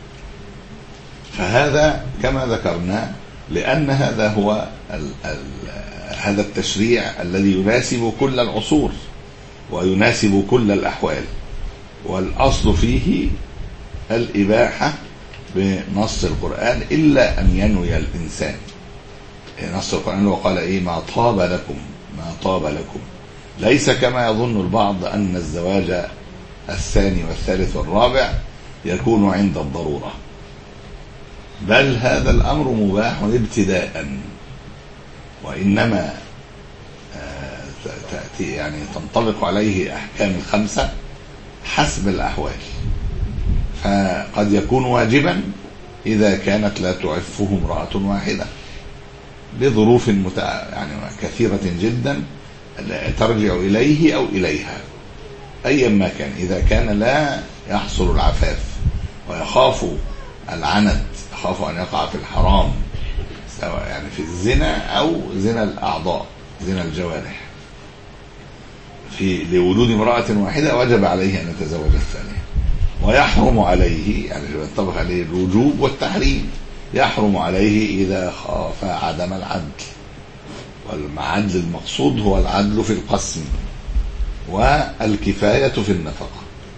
فهذا كما ذكرنا لأن هذا هو ال ال هذا التشريع الذي يناسب كل العصور ويناسب كل الأحوال، والأصل فيه الإباحة بنص القرآن إلا أن ينوي الإنسان. نص القرآن وقال إيه؟ ما طاب لكم ما طاب لكم، ليس كما يظن البعض أن الزواج الثاني والثالث والرابع يكون عند الضرورة، بل هذا الأمر مباح ابتداء، وإنما تأتي يعني تنطبق عليه أحكام الخمسة حسب الأحوال. فقد يكون واجبا إذا كانت لا تعفه امرأة واحدة لظروف متع... يعني كثيرة جدا ترجع إليه أو إليها أيا ما كان. إذا كان لا يحصل العفاف ويخاف العنت، يخاف أن يقع في الحرام سواء يعني في الزنا أو زنا الأعضاء زنا الجوارح، في لوجود امرأة واحدة وجب عليه أن يتزوج الثانية، ويحرم عليه يعني ينطبق عليه الوجوب والتحريم، يحرم عليه إذا خاف عدم العدل. والعدل المقصود هو العدل في القسم والكفاية في النفقة.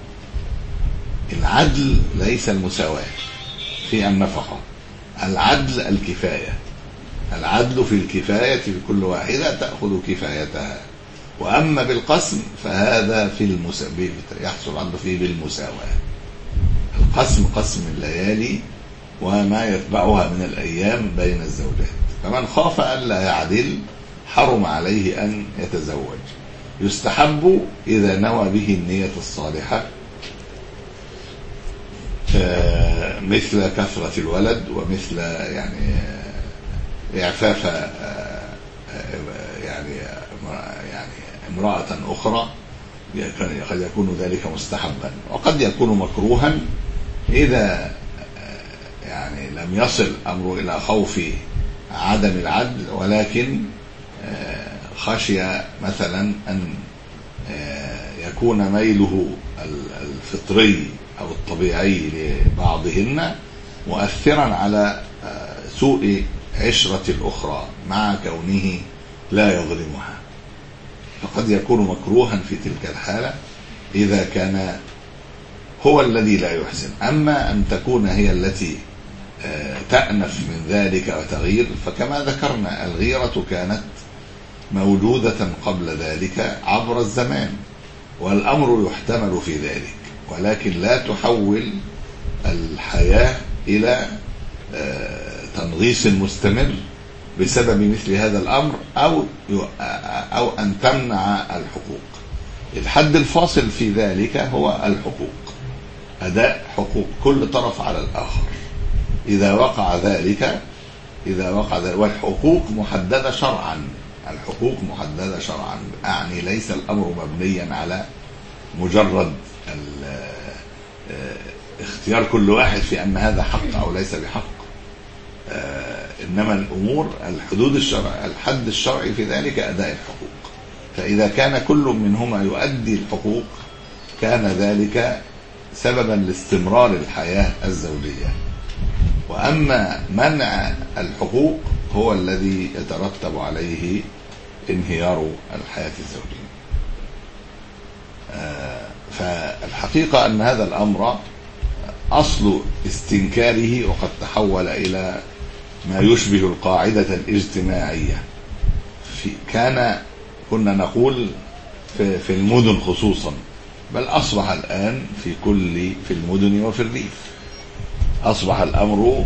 العدل ليس المساواة في النفقة، العدل الكفاية. العدل في الكفاية في كل واحدة تأخذ كفايتها، وأما بالقسم فهذا في المساواة يحصل العدل فيه بالمساواة. القسم قسم الليالي وما يتبعها من الأيام بين الزوجات، فمن خاف ألا يعدل حرم عليه أن يتزوج. يستحب إذا نوى به النية الصالحة مثل كثرة الولد ومثل يعني إعفاف يعني يعني امرأة أخرى، قد يكون ذلك مستحبا، وقد يكون مكروها إذا يعني لم يصل أمره إلى خوف عدم العدل، ولكن خشي مثلا أن يكون ميله الفطري أو الطبيعي لبعضهن مؤثرا على سوء عشرة الأخرى مع كونه لا يظلمها، فقد يكون مكروها في تلك الحالة إذا كان هو الذي لا يحسن. أما أن تكون هي التي تأنف من ذلك وتغير. فكما ذكرنا الغيرة كانت موجودة قبل ذلك عبر الزمان، والأمر يحتمل في ذلك، ولكن لا تحول الحياة إلى تنغيص مستمر بسبب مثل هذا الأمر أو أو أن تمنع الحقوق. الحد الفاصل في ذلك هو الحقوق، أداء حقوق كل طرف على الآخر. إذا وقع ذلك إذا وقع ذلك والحقوق محددة شرعا، الحقوق محددة شرعا، أعني ليس الأمر مبنيا على مجرد اختيار كل واحد في أن هذا حق أو ليس بحق، إنما الأمور الحدود الشرع الحد الشرعي في ذلك أداء الحقوق. فإذا كان كل منهما يؤدي الحقوق كان ذلك سببا لاستمرار الحياة الزوجية. وأما منع الحقوق هو الذي يترتب عليه انهيار الحياة الزوجية. فالحقيقة أن هذا الأمر أصل استنكاره وقد تحول إلى ما يشبه القاعدة الاجتماعية. في كان كنا نقول في, في المدن خصوصا، بل أصبح الآن في كل في المدن وفي الريف أصبح الأمر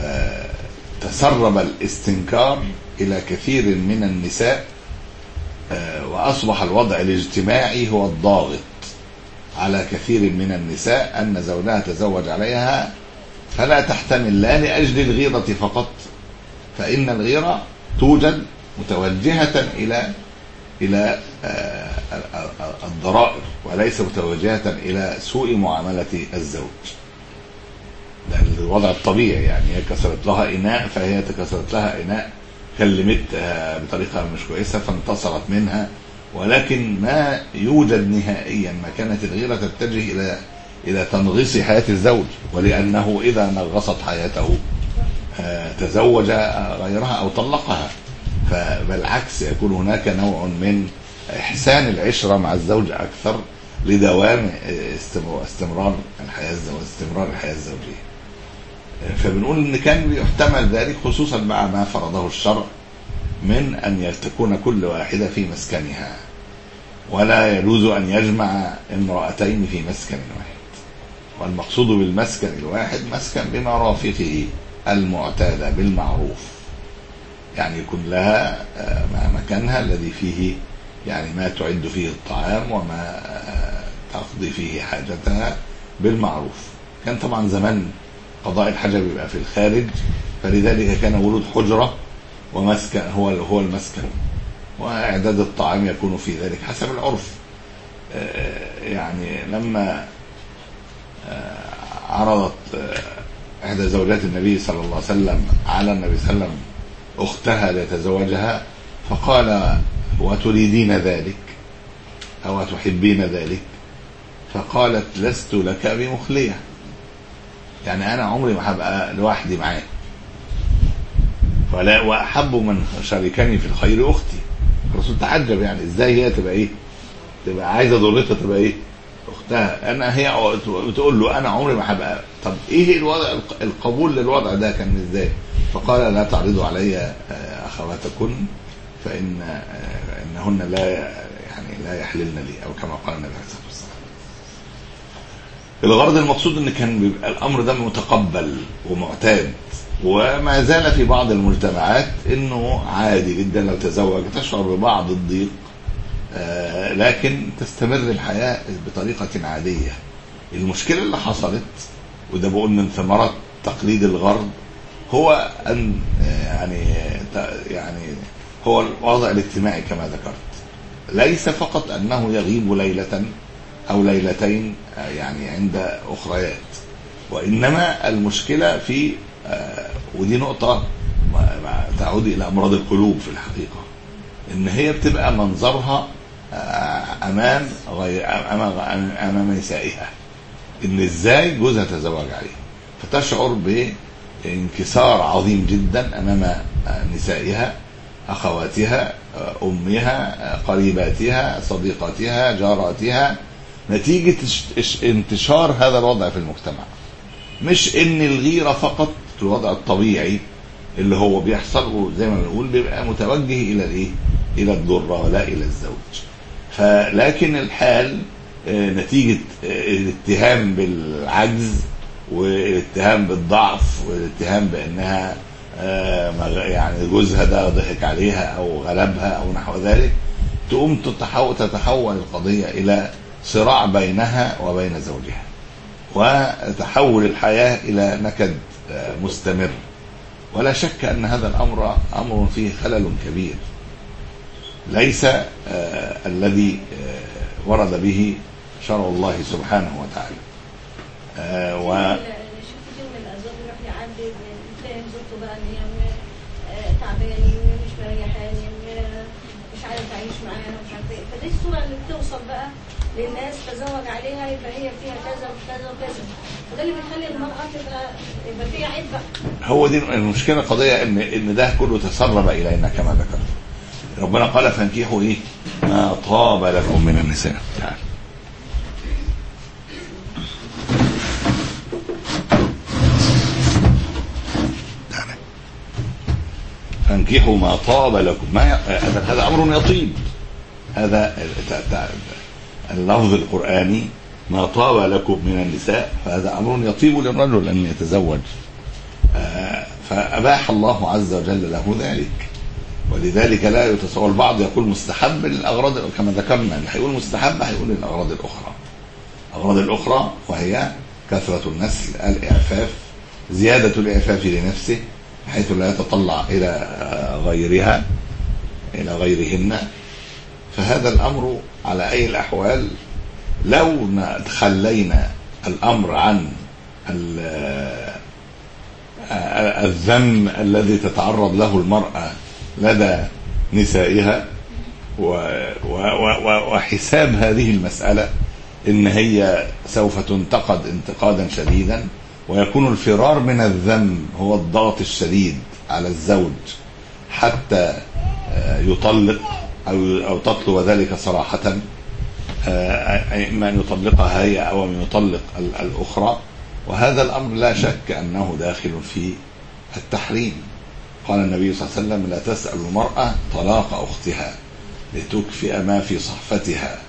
تسرب الاستنكار إلى كثير من النساء، وأصبح الوضع الاجتماعي هو الضاغط على كثير من النساء أن زوجها تزوج عليها فلا تحتمل، لا لأجل الغيرة فقط، فإن الغيرة توجد متوجهة إلى إلى الضرائر وليس متوجهة إلى سوء معاملة الزوج. ده الوضع الطبيعي، يعني هي كسرت لها إناء فهي تكسرت لها إناء، كلمتها بطريقة مش كويسة فانتصرت منها، ولكن ما يوجد نهائيا ما كانت الغيرة تتجه إلى إلى تنغيص حياة الزوج، ولأنه إذا نغصت حياته تزوج غيرها أو طلقها. فبالعكس يكون هناك نوع من إحسان العشرة مع الزوج أكثر لدوام استمرار الحياة واستمرار الحياة الزوجية. فبنقول إن كان يحتمل ذلك خصوصا مع ما فرضه الشرع من أن تكون كل واحدة في مسكنها، ولا يجوز أن يجمع امرأتين في مسكن واحد. والمقصود بالمسكن الواحد مسكن بمرافقه المعتادة بالمعروف، يعني يكون لها مكانها الذي فيه يعني ما تعد فيه الطعام وما تقضي فيه حاجتها بالمعروف. كان طبعا زمان قضاء الحاجة بيبقى في الخارج، فلذلك كان ولود حجرة ومسكن هو هو المسكن، وإعداد الطعام يكون في ذلك حسب العرف. يعني لما عرضت إحدى زوجات النبي صلى الله عليه وسلم على النبي صلى الله عليه وسلم أختها ليتزوجها، فقال: وتريدين ذلك أو تحبين ذلك؟ فقالت: لست لك بمخلية، يعني أنا عمري ما هبقى لوحدي معاك، ولا وأحب من شاركني في الخير أختي. الرسول تعجب، يعني إزاي هي تبقى إيه تبقى عايزة ضرتها تبقى إيه أختها، أنا هي بتقول له أنا عمري ما هبقى. طب إيه الوضع القبول للوضع ده كان إزاي؟ فقال: لا تعرضوا علي أخواتكن فإن إنهن لا يعني لا يحللن لي، أو كما قال النبي عليه الصلاة والسلام. الغرض المقصود إن كان بيبقى الأمر ده متقبل ومعتاد، وما زال في بعض المجتمعات إنه عادي جدا لو تزوج تشعر ببعض الضيق، آه لكن تستمر الحياة بطريقة عادية. المشكلة اللي حصلت، وده بقول من ثمرات تقليد الغرب، هو أن يعني يعني هو الوضع الاجتماعي كما ذكرت، ليس فقط أنه يغيب ليلة أو ليلتين يعني عند أخريات، وإنما المشكلة في ودي نقطة تعود إلى أمراض القلوب في الحقيقة، إن هي بتبقى منظرها أمام غير أمام أمام نسائها، إن إزاي جوزها تزوج عليه، فتشعر بانكسار عظيم جدا أمام نسائها، أخواتها، أمها، قريباتها، صديقاتها، جاراتها، نتيجة انتشار هذا الوضع في المجتمع. مش إن الغيرة فقط في الوضع الطبيعي اللي هو بيحصل، وزي ما بنقول بيبقى متوجه الى الايه؟ الى الضرة ولا الى الزوج. فلكن الحال نتيجة الاتهام بالعجز والاتهام بالضعف والاتهام بانها يعني جوزها ده ضحك عليها او غلبها او نحو ذلك، تقوم تتحول تتحول القضية الى صراع بينها وبين زوجها، وتحول الحياة الى نكد مستمر. ولا شك ان هذا الامر امر فيه خلل كبير ليس آه الذي آه ورد به شرع الله سبحانه وتعالى. آه و شوف كتير من الازواج يروح يعدي تلاقي زوجته بقى ان هي تعبانه ومش مريحاني مش عايزه تعيش معاها ومش عارفه ايه، فدي الصوره اللي بتوصل بقى للناس، تزوج عليها يبقى هي فيها كذا وكذا وكذا، وده اللي بيخلي المراه تبقى يبقى فيها عيب بقى. هو دي المشكله، قضيه ان ان ده كله تسرب الينا كما ذكرت. ربنا قال فانكحوا ايه؟ ما طاب لكم من النساء. تعال تعال فانكحوا ما طاب لكم. ما هذا امر يطيب، هذا اللفظ القرآني ما طاب لكم من النساء، فهذا أمر يطيب للرجل أن يتزوج، فأباح الله عز وجل له ذلك. ولذلك لا يتصور. البعض يقول مستحب للأغراض كما ذكرنا، اللي هيقول مستحب هيقول للأغراض الأخرى. الأغراض الأخرى وهي كثرة النسل، الإعفاف، زيادة الإعفاف لنفسه حيث لا يتطلع إلى غيرها إلى غيرهن. فهذا الأمر على أي الأحوال لو تخلينا الأمر عن الذم الذي تتعرض له المرأة لدى نسائها وحساب هذه المسألة إن هي سوف تنتقد انتقادا شديدا، ويكون الفرار من الذم هو الضغط الشديد على الزوج حتى يطلق أو أو تطلب ذلك صراحة، إما أن يطلقها هي أو أن يطلق الأخرى. وهذا الأمر لا شك أنه داخل في التحريم. قال النبي صلى الله عليه وسلم لا تسأل المرأة طلاق أختها لتكفئ ما في صحفتها.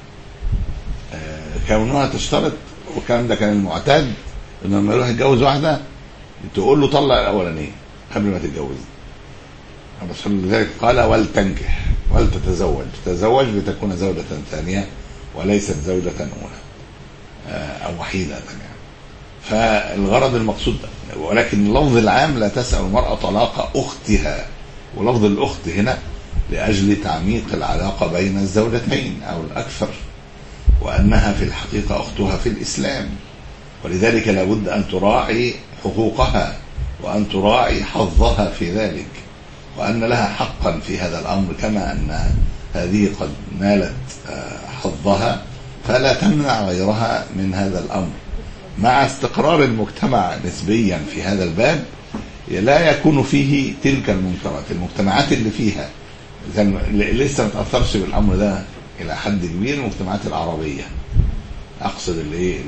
كونها تشترط، وكان ده كان المعتاد إن لما يروح يتجوز واحدة تقول له طلق الأولانية قبل ما تتجوز. الرسول لذلك قال ولتنكح ولتتزوج، تتزوج لتكون زوجة ثانية وليست زوجة أولى أو وحيدة يعني. فالغرض المقصود، ولكن اللفظ العام لا تسأل المرأة طلاق أختها، ولفظ الأخت هنا لأجل تعميق العلاقة بين الزوجتين أو الأكثر، وأنها في الحقيقة أختها في الإسلام، ولذلك لابد أن تراعي حقوقها وأن تراعي حظها في ذلك، وأن لها حقا في هذا الأمر كما أن هذه قد نالت حظها، فلا تمنع غيرها من هذا الأمر. مع استقرار المجتمع نسبيا في هذا الباب لا يكون فيه تلك المنكرات. المجتمعات اللي فيها لسه ما تأثرش بالأمر ده إلى حد كبير، المجتمعات العربية أقصد اللي هي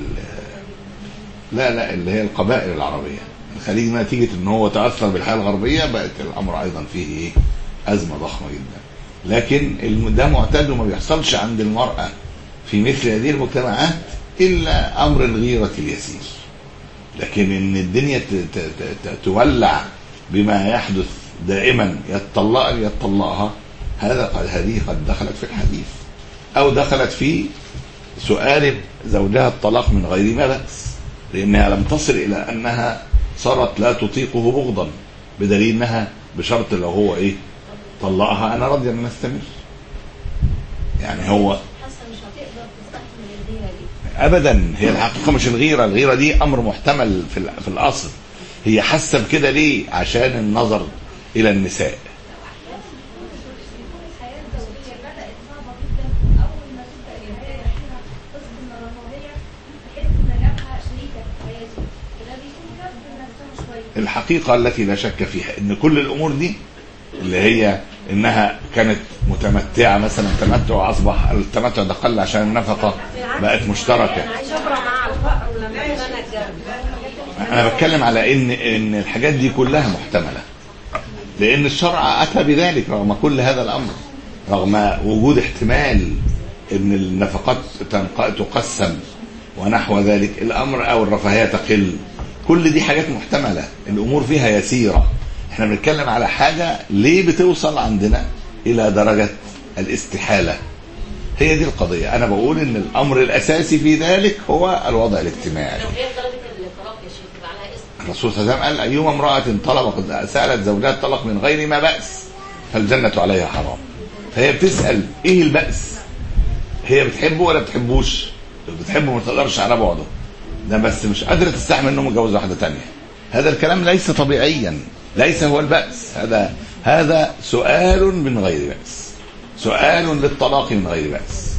لا لا اللي هي القبائل العربية. الخليج نتيجة ان هو تأثر بالحياة الغربية بقت الامر ايضا فيه ايه ازمة ضخمة جدا. لكن ده معتاد وما بيحصلش عند المرأة في مثل هذه المجتمعات الا امر الغيرة اليسير. لكن ان الدنيا تولع بما يحدث دائما يتطلق يتطلقها، هذا قد هذه قد دخلت في الحديث او دخلت في سؤال زوجها الطلاق من غير ما بأس، لانها لم تصل الى انها صارت لا تطيقه بغضا، بدليل انها بشرط لو هو ايه طلقها انا راضي ان نستمر. يعني هو حاسه مش هتقدر تستحمل الغيره دي ابدا. هي الحقيقه مش الغيره، الغيره دي امر محتمل في في الاصل. هي حاسه بكده ليه؟ عشان النظر الى النساء. الحقيقة التي لا شك فيها ان كل الامور دي اللي هي انها كانت متمتعة مثلا تمتع، اصبح التمتع ده قل عشان النفقة بقت مشتركة. انا بتكلم على ان ان الحاجات دي كلها محتمله، لان الشرع اتى بذلك رغم كل هذا الامر، رغم وجود احتمال ان النفقات تقسم ونحو ذلك الامر، او الرفاهيه تقل. كل دي حاجات محتمله، الامور فيها يسيره. احنا بنتكلم على حاجه ليه بتوصل عندنا الى درجه الاستحاله. هي دي القضيه. انا بقول ان الامر الاساسي في ذلك هو الوضع الاجتماعي. لو هي درجه الطلاق يا شيخ يبقى عليها اسم. الرسول صلى الله عليه وسلم قال: ايما امراه طلقت سالت زوجها الطلاق من غير ما باس فالجنه عليها حرام. فهي بتسال ايه الباس؟ هي بتحبه ولا بتحبوش؟ بتحبه ما تقدرش على بعده ده، بس مش قادره تستحمل انه متجوز واحده ثانيه. هذا الكلام ليس طبيعيا، ليس هو البأس. هذا هذا سؤال من غير بأس، سؤال للطلاق من غير بأس.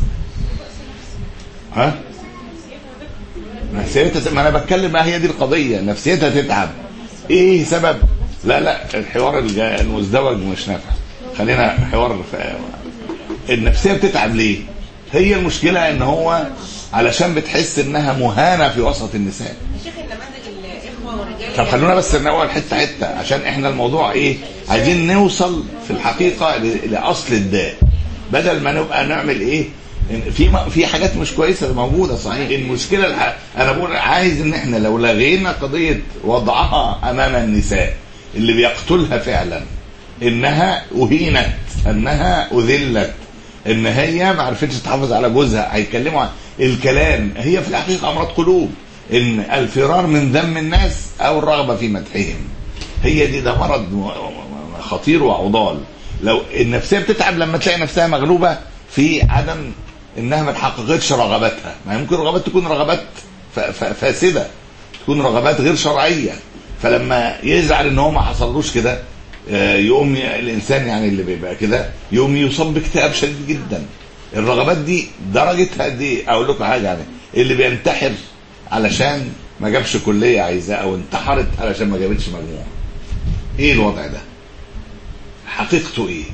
ها؟ نفسيتها، ما انا بتكلم، ما هي دي القضيه، نفسيتها تتعب. ايه سبب؟ لا لا الحوار المزدوج مش نافع، خلينا حوار. النفسيه بتتعب ليه؟ هي المشكله ان هو علشان بتحس انها مهانه في وسط النساء. شيخ النماذج الاخوه والرجال. طب خلونا بس نقول حته حته عشان احنا الموضوع ايه، عايزين نوصل في الحقيقه لاصل الداء، بدل ما نبقى نعمل ايه في في حاجات مش كويسه موجوده. صحيح المشكله الح... انا بقول عايز ان احنا لو لغينا قضيه وضعها امام النساء اللي بيقتلها فعلا، انها اهينت، انها اذلت، ان هي ما عرفتش تحافظ على جوزها، هيتكلموا عن الكلام. هي في الحقيقه امراض قلوب، ان الفرار من ذم الناس او الرغبه في مدحهم. هي دي ده مرض خطير وعضال. لو النفسيه بتتعب لما تلاقي نفسها مغلوبه في عدم انها ما تحققتش رغباتها. ما يمكن رغبات تكون رغبات فاسده، تكون رغبات غير شرعيه، فلما يزعل ان هو ما حصلوش كده يقوم الانسان يعني اللي بيبقى كده يقوم يصاب باكتئاب شديد جدا. الرغبات دي درجتها دي. اقول لكم حاجه، يعني اللي بينتحر علشان ما جابش كليه عايزاه، او انتحرت علشان ما جابتش مجموع، ايه الوضع ده؟ حقيقته ايه؟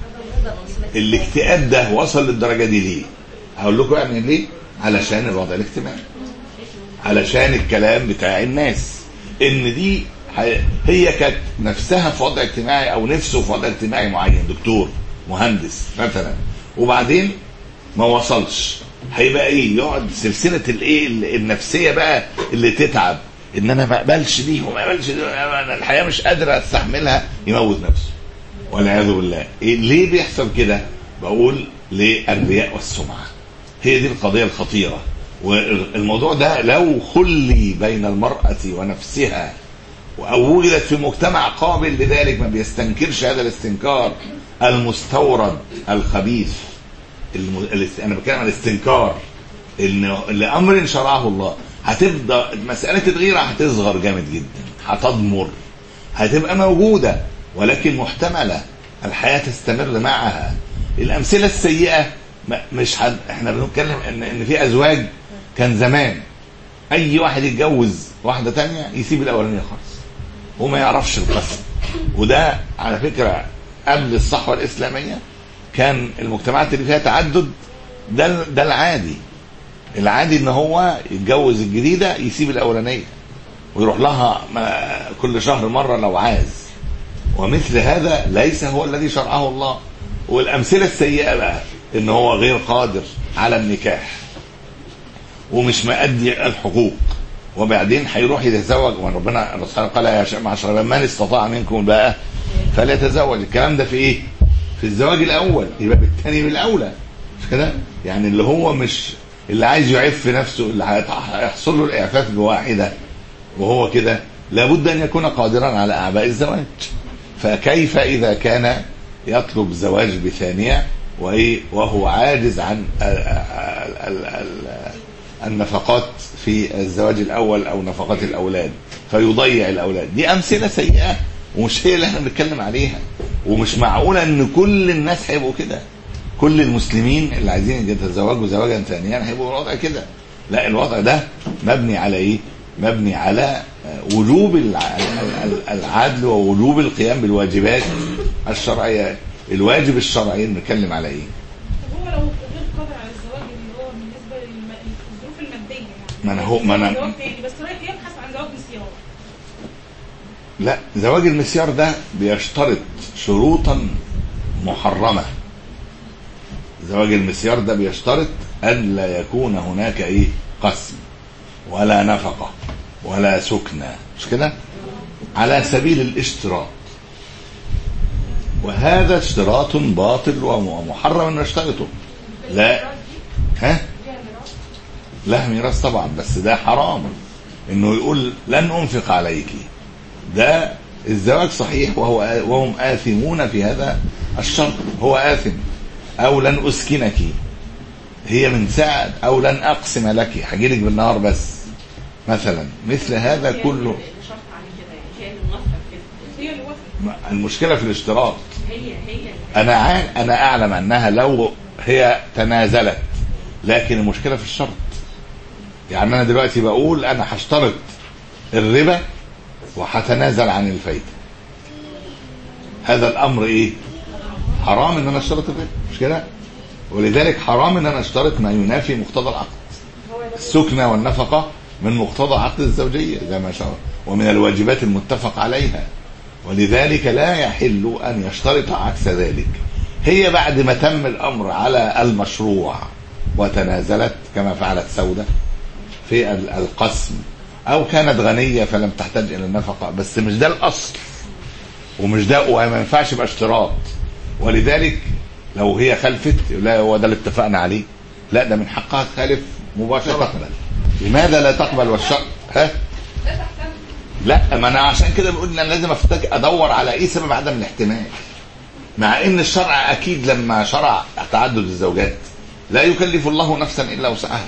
الاكتئاب ده وصل للدرجه دي ليه؟ هقول لكم يعني ليه؟ علشان الوضع الاجتماعي، علشان الكلام بتاع الناس، ان دي هي كانت نفسها في وضع اجتماعي او نفسه في وضع اجتماعي معين، دكتور مهندس مثلا، وبعدين ما وصلش، هيبقى ايه؟ يقعد سلسله الايه النفسيه بقى اللي تتعب، ان انا ما اقبلش دي وما اقبلش دي، انا الحياه مش قادر استحملها، يموت نفسه والعياذ بالله. إيه ليه بيحصل كده؟ بقول للرياء والسمعه. هي دي القضيه الخطيره. والموضوع ده لو خلي بين المراه ونفسها او وجدت في مجتمع قابل لذلك ما بيستنكرش هذا الاستنكار المستورد الخبيث، الم... انا بتكلم عن الاستنكار ان لامر شرعه الله، هتبدا مساله الغيره هتصغر جامد جدا، هتضمر، هتبقى موجوده ولكن محتمله، الحياه تستمر معها. الامثله السيئه مش حد... احنا بنتكلم ان ان في ازواج كان زمان اي واحد يتجوز واحده تانية يسيب الاولانيه خالص وما يعرفش القسم. وده على فكره قبل الصحوه الاسلاميه كان المجتمعات اللي فيها تعدد ده ده العادي. العادي ان هو يتجوز الجديده يسيب الاولانيه ويروح لها كل شهر مره لو عايز، ومثل هذا ليس هو الذي شرعه الله. والامثله السيئه بقى ان هو غير قادر على النكاح ومش مؤدي الحقوق، وبعدين هيروح يتزوج، وربنا الرسول قال يا معشر من استطاع منكم بقى فليتزوج. الكلام ده في ايه؟ في الزواج الاول، يبقى بالثاني بالاولى، مش كده؟ يعني اللي هو مش اللي عايز يعف نفسه، اللي هيحصل له الاعفاف بواحده وهو كده، لابد ان يكون قادرا على اعباء الزواج. فكيف اذا كان يطلب الزواج بثانيه وايه وهو عاجز عن النفقات في الزواج الاول او نفقات الاولاد، فيضيع الاولاد. دي امثله سيئه ومش هي اللي احنا بنتكلم عليها، ومش معقوله ان كل الناس هيبقوا كده، كل المسلمين اللي عايزين يتزوجوا زواجا ثانيا هيبقوا الوضع كده. لا، الوضع ده مبني على ايه؟ مبني على وجوب العدل ووجوب القيام بالواجبات الشرعيه. الواجب الشرعي بنتكلم على ايه؟ هو لو غير قادر على الزواج اللي هو بالنسبه للظروف الماديه، يعني ما انا هو ما انا بس رايح يبحث عن زواج بصيانه، لا، زواج المسيار ده بيشترط شروطا محرمة. زواج المسيار ده بيشترط أن لا يكون هناك ايه قسم ولا نفقة ولا سكنة، مش كده؟ على سبيل الاشتراط، وهذا اشتراط باطل ومحرم ان نشترطه. لا ها لا ميراث طبعا، بس ده حرام انه يقول لن انفق عليك. ده الزواج صحيح وهو وهم آثمون في هذا الشرط. هو آثم. او لن اسكنك، هي من سعد، او لن اقسم لك، هجيلك بالنهار بس مثلا. مثل هذا كله المشكلة في الاشتراط. انا عال انا اعلم انها لو هي تنازلت، لكن المشكلة في الشرط. يعني انا دلوقتي بقول انا هشترط الربا وهتنازل عن الفايدة، هذا الامر ايه؟ حرام ان انا اشترط الربا، مش كده؟ ولذلك حرام ان انا اشترط ما ينافي مقتضى العقد. السكنة والنفقة من مقتضى عقد الزوجية زي ما شاء، ومن الواجبات المتفق عليها، ولذلك لا يحل ان يشترط عكس ذلك. هي بعد ما تم الامر على المشروع وتنازلت كما فعلت سودة في القسم، او كانت غنية فلم تحتاج الى النفقة، بس مش ده الاصل ومش ده، وما ينفعش يبقى اشتراط. ولذلك لو هي خلفت، لا هو ده اللي اتفقنا عليه، لا ده من حقها تخالف مباشرة. لماذا لا تقبل والشرط ها؟ لا، ما انا عشان كده بقول ان انا لازم افتك ادور على ايه سبب عدم الاحتمال، مع ان الشرع اكيد لما شرع تعدد الزوجات لا يكلف الله نفسا الا وسعها.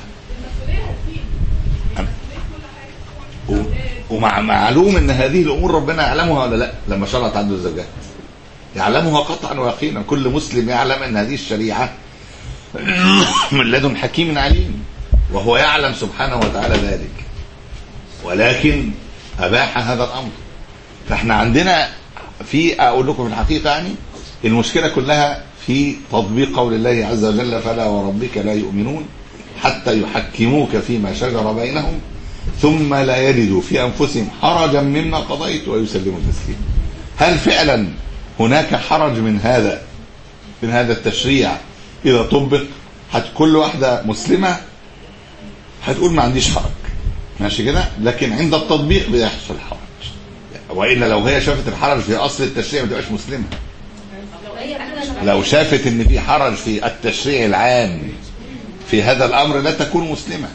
ومع معلوم ان هذه الامور ربنا يعلمها ولا لا؟ لما شرع تعدد الزوجات يعلمها قطعا ويقينا. كل مسلم يعلم ان هذه الشريعه من لدن حكيم عليم، وهو يعلم سبحانه وتعالى ذلك، ولكن اباح هذا الامر. فاحنا عندنا في، اقول لكم في الحقيقه يعني المشكله كلها في تطبيق قول الله عز وجل: فلا وربك لا يؤمنون حتى يحكموك فيما شجر بينهم ثم لا يجدوا في انفسهم حرجا مما قضيت ويسلموا تسليما. هل فعلا هناك حرج من هذا من هذا التشريع اذا طبق؟ كل واحده مسلمه هتقول ما عنديش حرج، ماشي كده، لكن عند التطبيق بيحصل حرج. والا لو هي شافت الحرج في اصل التشريع ما تبقاش مسلمه. لو شافت ان في حرج في التشريع العام في هذا الامر لا تكون مسلمه.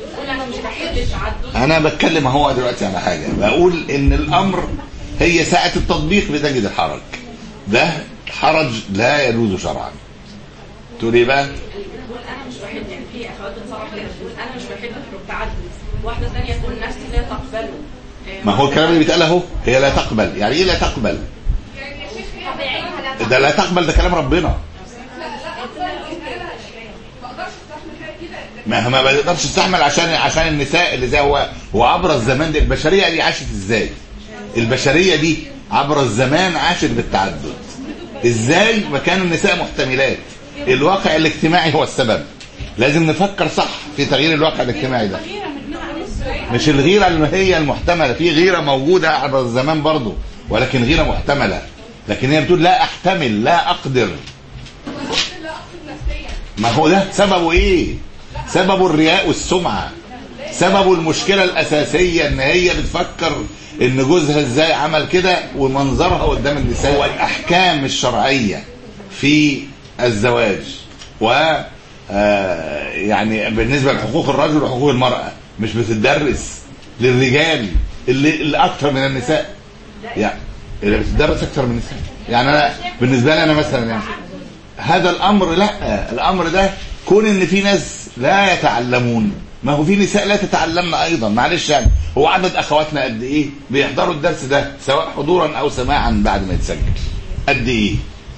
انا بتكلم اهو دلوقتي على حاجه، بقول ان الامر هي ساعه التطبيق بتجد الحرج، ده حرج لا يجوز شرعا. تقول ايه بقى؟ انا مش بحب، يعني في اخوات بتصرح كده بتقول انا مش بحب التعدد، واحده ثانيه تقول نفسي لا تقبله. ما هو الكلام اللي بيتقال اهو، هي لا تقبل. يعني ايه لا تقبل؟ ده لا تقبل ده كلام ربنا. ما ما بقدرش تستحمل عشان عشان النساء اللي زي هو هو عبر الزمان دي. البشريه دي عاشت ازاي؟ البشريه دي عبر الزمان عاشت بالتعدد ازاي؟ ما كان النساء محتملات. الواقع الاجتماعي هو السبب. لازم نفكر صح في تغيير الواقع الاجتماعي ده، مش الغيره اللي هي المحتمله. في غيره موجوده عبر الزمان برضو، ولكن غيره محتمله. لكن هي بتقول لا احتمل، لا اقدر. ما هو ده سببه ايه؟ سببه الرياء والسمعه. سببه المشكله الاساسيه ان هي بتفكر ان جوزها ازاي عمل كده ومنظرها قدام النساء. هو الاحكام الشرعيه في الزواج و يعني بالنسبه لحقوق الرجل وحقوق المراه مش بتدرس للرجال اللي, اللي اكتر من النساء، يعني اللي بتدرس اكتر من النساء. يعني انا بالنسبه لي انا مثلا يعني هذا الامر، لا الامر ده كون ان في ناس لا يتعلمون، ما هو في نساء لا تتعلمن ايضا. معلش يعني هو عدد اخواتنا قد ايه بيحضروا الدرس ده سواء حضورا او سماعا بعد ما يتسجل؟ قد ايه؟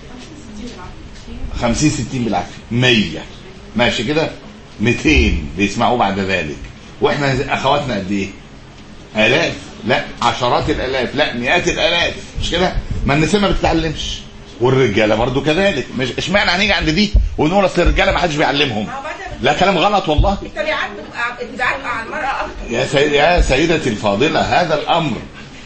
خمسين ستين بالعافيه، مية ماشي كده، مئتين بيسمعوا بعد ذلك. واحنا اخواتنا قد ايه؟ الاف، لا عشرات الالاف، لا مئات الالاف، مش كده؟ ما النساء ما بتتعلمش والرجاله برضو كذلك. مش اشمعنى هنيجي عند دي ونقول اصل الرجاله ما حدش بيعلمهم؟ لا كلام غلط والله. التبعات بتبقى على المراه اكتر. يا سيد يا سيدتي الفاضله، هذا الامر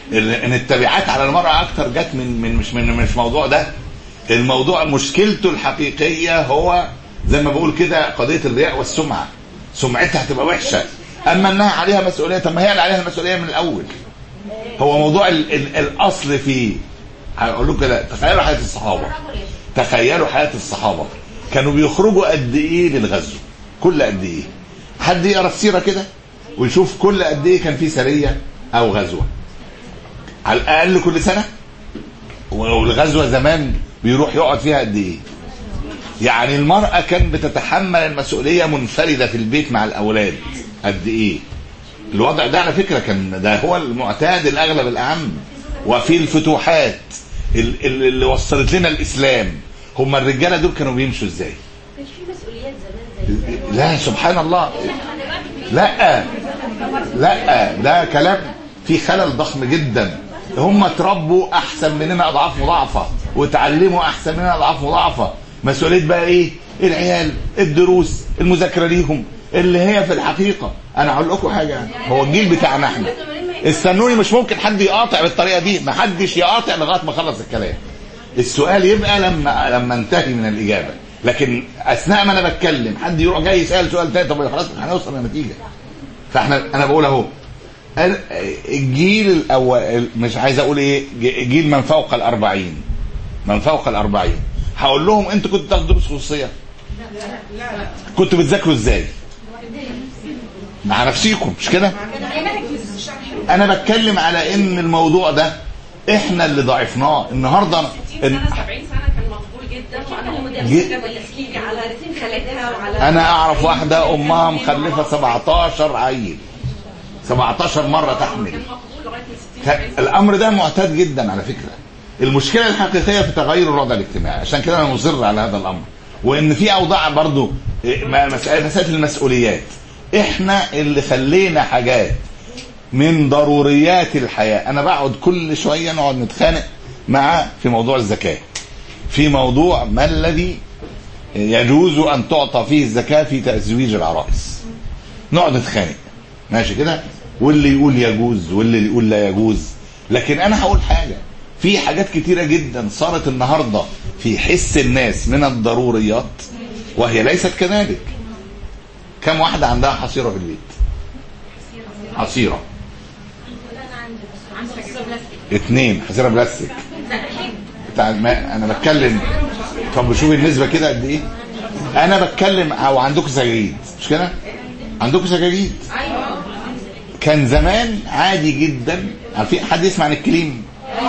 ان التبعات على المرأة اكتر جت من من مش من مش موضوع ده. الموضوع مشكلته الحقيقية هو زي ما بقول كده قضية الرياء والسمعة، سمعتها هتبقى وحشة. اما انها عليها مسؤولية، طب ما هي اللي عليها المسؤولية من الاول. هو موضوع ال ال الاصل فيه، هقول لكم كده، تخيلوا حياة الصحابة، تخيلوا حياة الصحابة كانوا بيخرجوا قد ايه للغزو، كل قد ايه؟ حد يقرا السيرة كده ويشوف كل قد ايه كان في سرية او غزوة على الاقل كل سنة. والغزوة زمان بيروح يقعد فيها قد ايه؟ يعني المرأة كان بتتحمل المسؤولية منفردة في البيت مع الاولاد قد ايه؟ الوضع ده على فكرة كان ده هو المعتاد الاغلب الاعم. وفي الفتوحات اللي وصلت لنا الاسلام، هم الرجالة دول كانوا بيمشوا ازاي؟ مش في مسؤوليات زمان زي لا سبحان الله، لا لا ده كلام في خلل ضخم جدا. هم اتربوا احسن مننا اضعاف مضاعفه، وتعلموا احسن مننا اضعاف مضاعفه. مسؤوليه بقى ايه؟ العيال، الدروس، المذاكره ليهم، اللي هي في الحقيقه انا هقول لكم حاجه، هو الجيل بتاعنا احنا استنوني، مش ممكن حد يقاطع بالطريقه دي، ما حدش يقاطع لغايه ما اخلص الكلام. السؤال يبقى لما لما انتهي من الاجابه، لكن اثناء ما انا بتكلم حد يروح جاي يسال سؤال تاني، طب خلاص هنوصل لنتيجه. فاحنا انا بقول اهو الجيل الاول، مش عايز اقول ايه، جيل من فوق الأربعين، من فوق الأربعين، هقول لهم انتوا كنتوا بتاخدوا دروس خصوصيه؟ لا لا. كنتوا بتذاكروا ازاي؟ مع نفسيكم مش كده؟ انا بتكلم على ان الموضوع ده احنا اللي ضعفناه النهارده. ستين سنة سبعين سنة كان مقبول جدا، وانا مدرسة بالتسكيك على رتين خالتها وعلى انا اعرف واحده امها مخلفه سبعتاشر عيل، سبعتاشر مره تحمل. الامر ده معتاد جدا على فكره. المشكله الحقيقيه في تغير الوضع الاجتماعي، عشان كده انا مصر على هذا الامر. وان في اوضاع برضو مساله مساله المسؤوليات، احنا اللي خلينا حاجات من ضروريات الحياه. انا بقعد كل شويه نقعد نتخانق مع في موضوع الزكاه، في موضوع ما الذي يجوز ان تعطى فيه الزكاه في تزويج العرائس. نقعد نتخانق ماشي كده، واللي يقول يجوز واللي يقول لا يجوز. لكن انا هقول حاجه، في حاجات كتيره جدا صارت النهارده في حس الناس من الضروريات وهي ليست كذلك. كم واحده عندها حصيره في البيت؟ حصيره اثنين حصيره بلاستيك بتاع الماء. انا بتكلم، طب شوف النسبه كده قد ايه. انا بتكلم او عندكم سجاجيد مش كده؟ عندكم سجاجيد؟ كان زمان عادي جدا. عارفين حد يسمع عن الكليم؟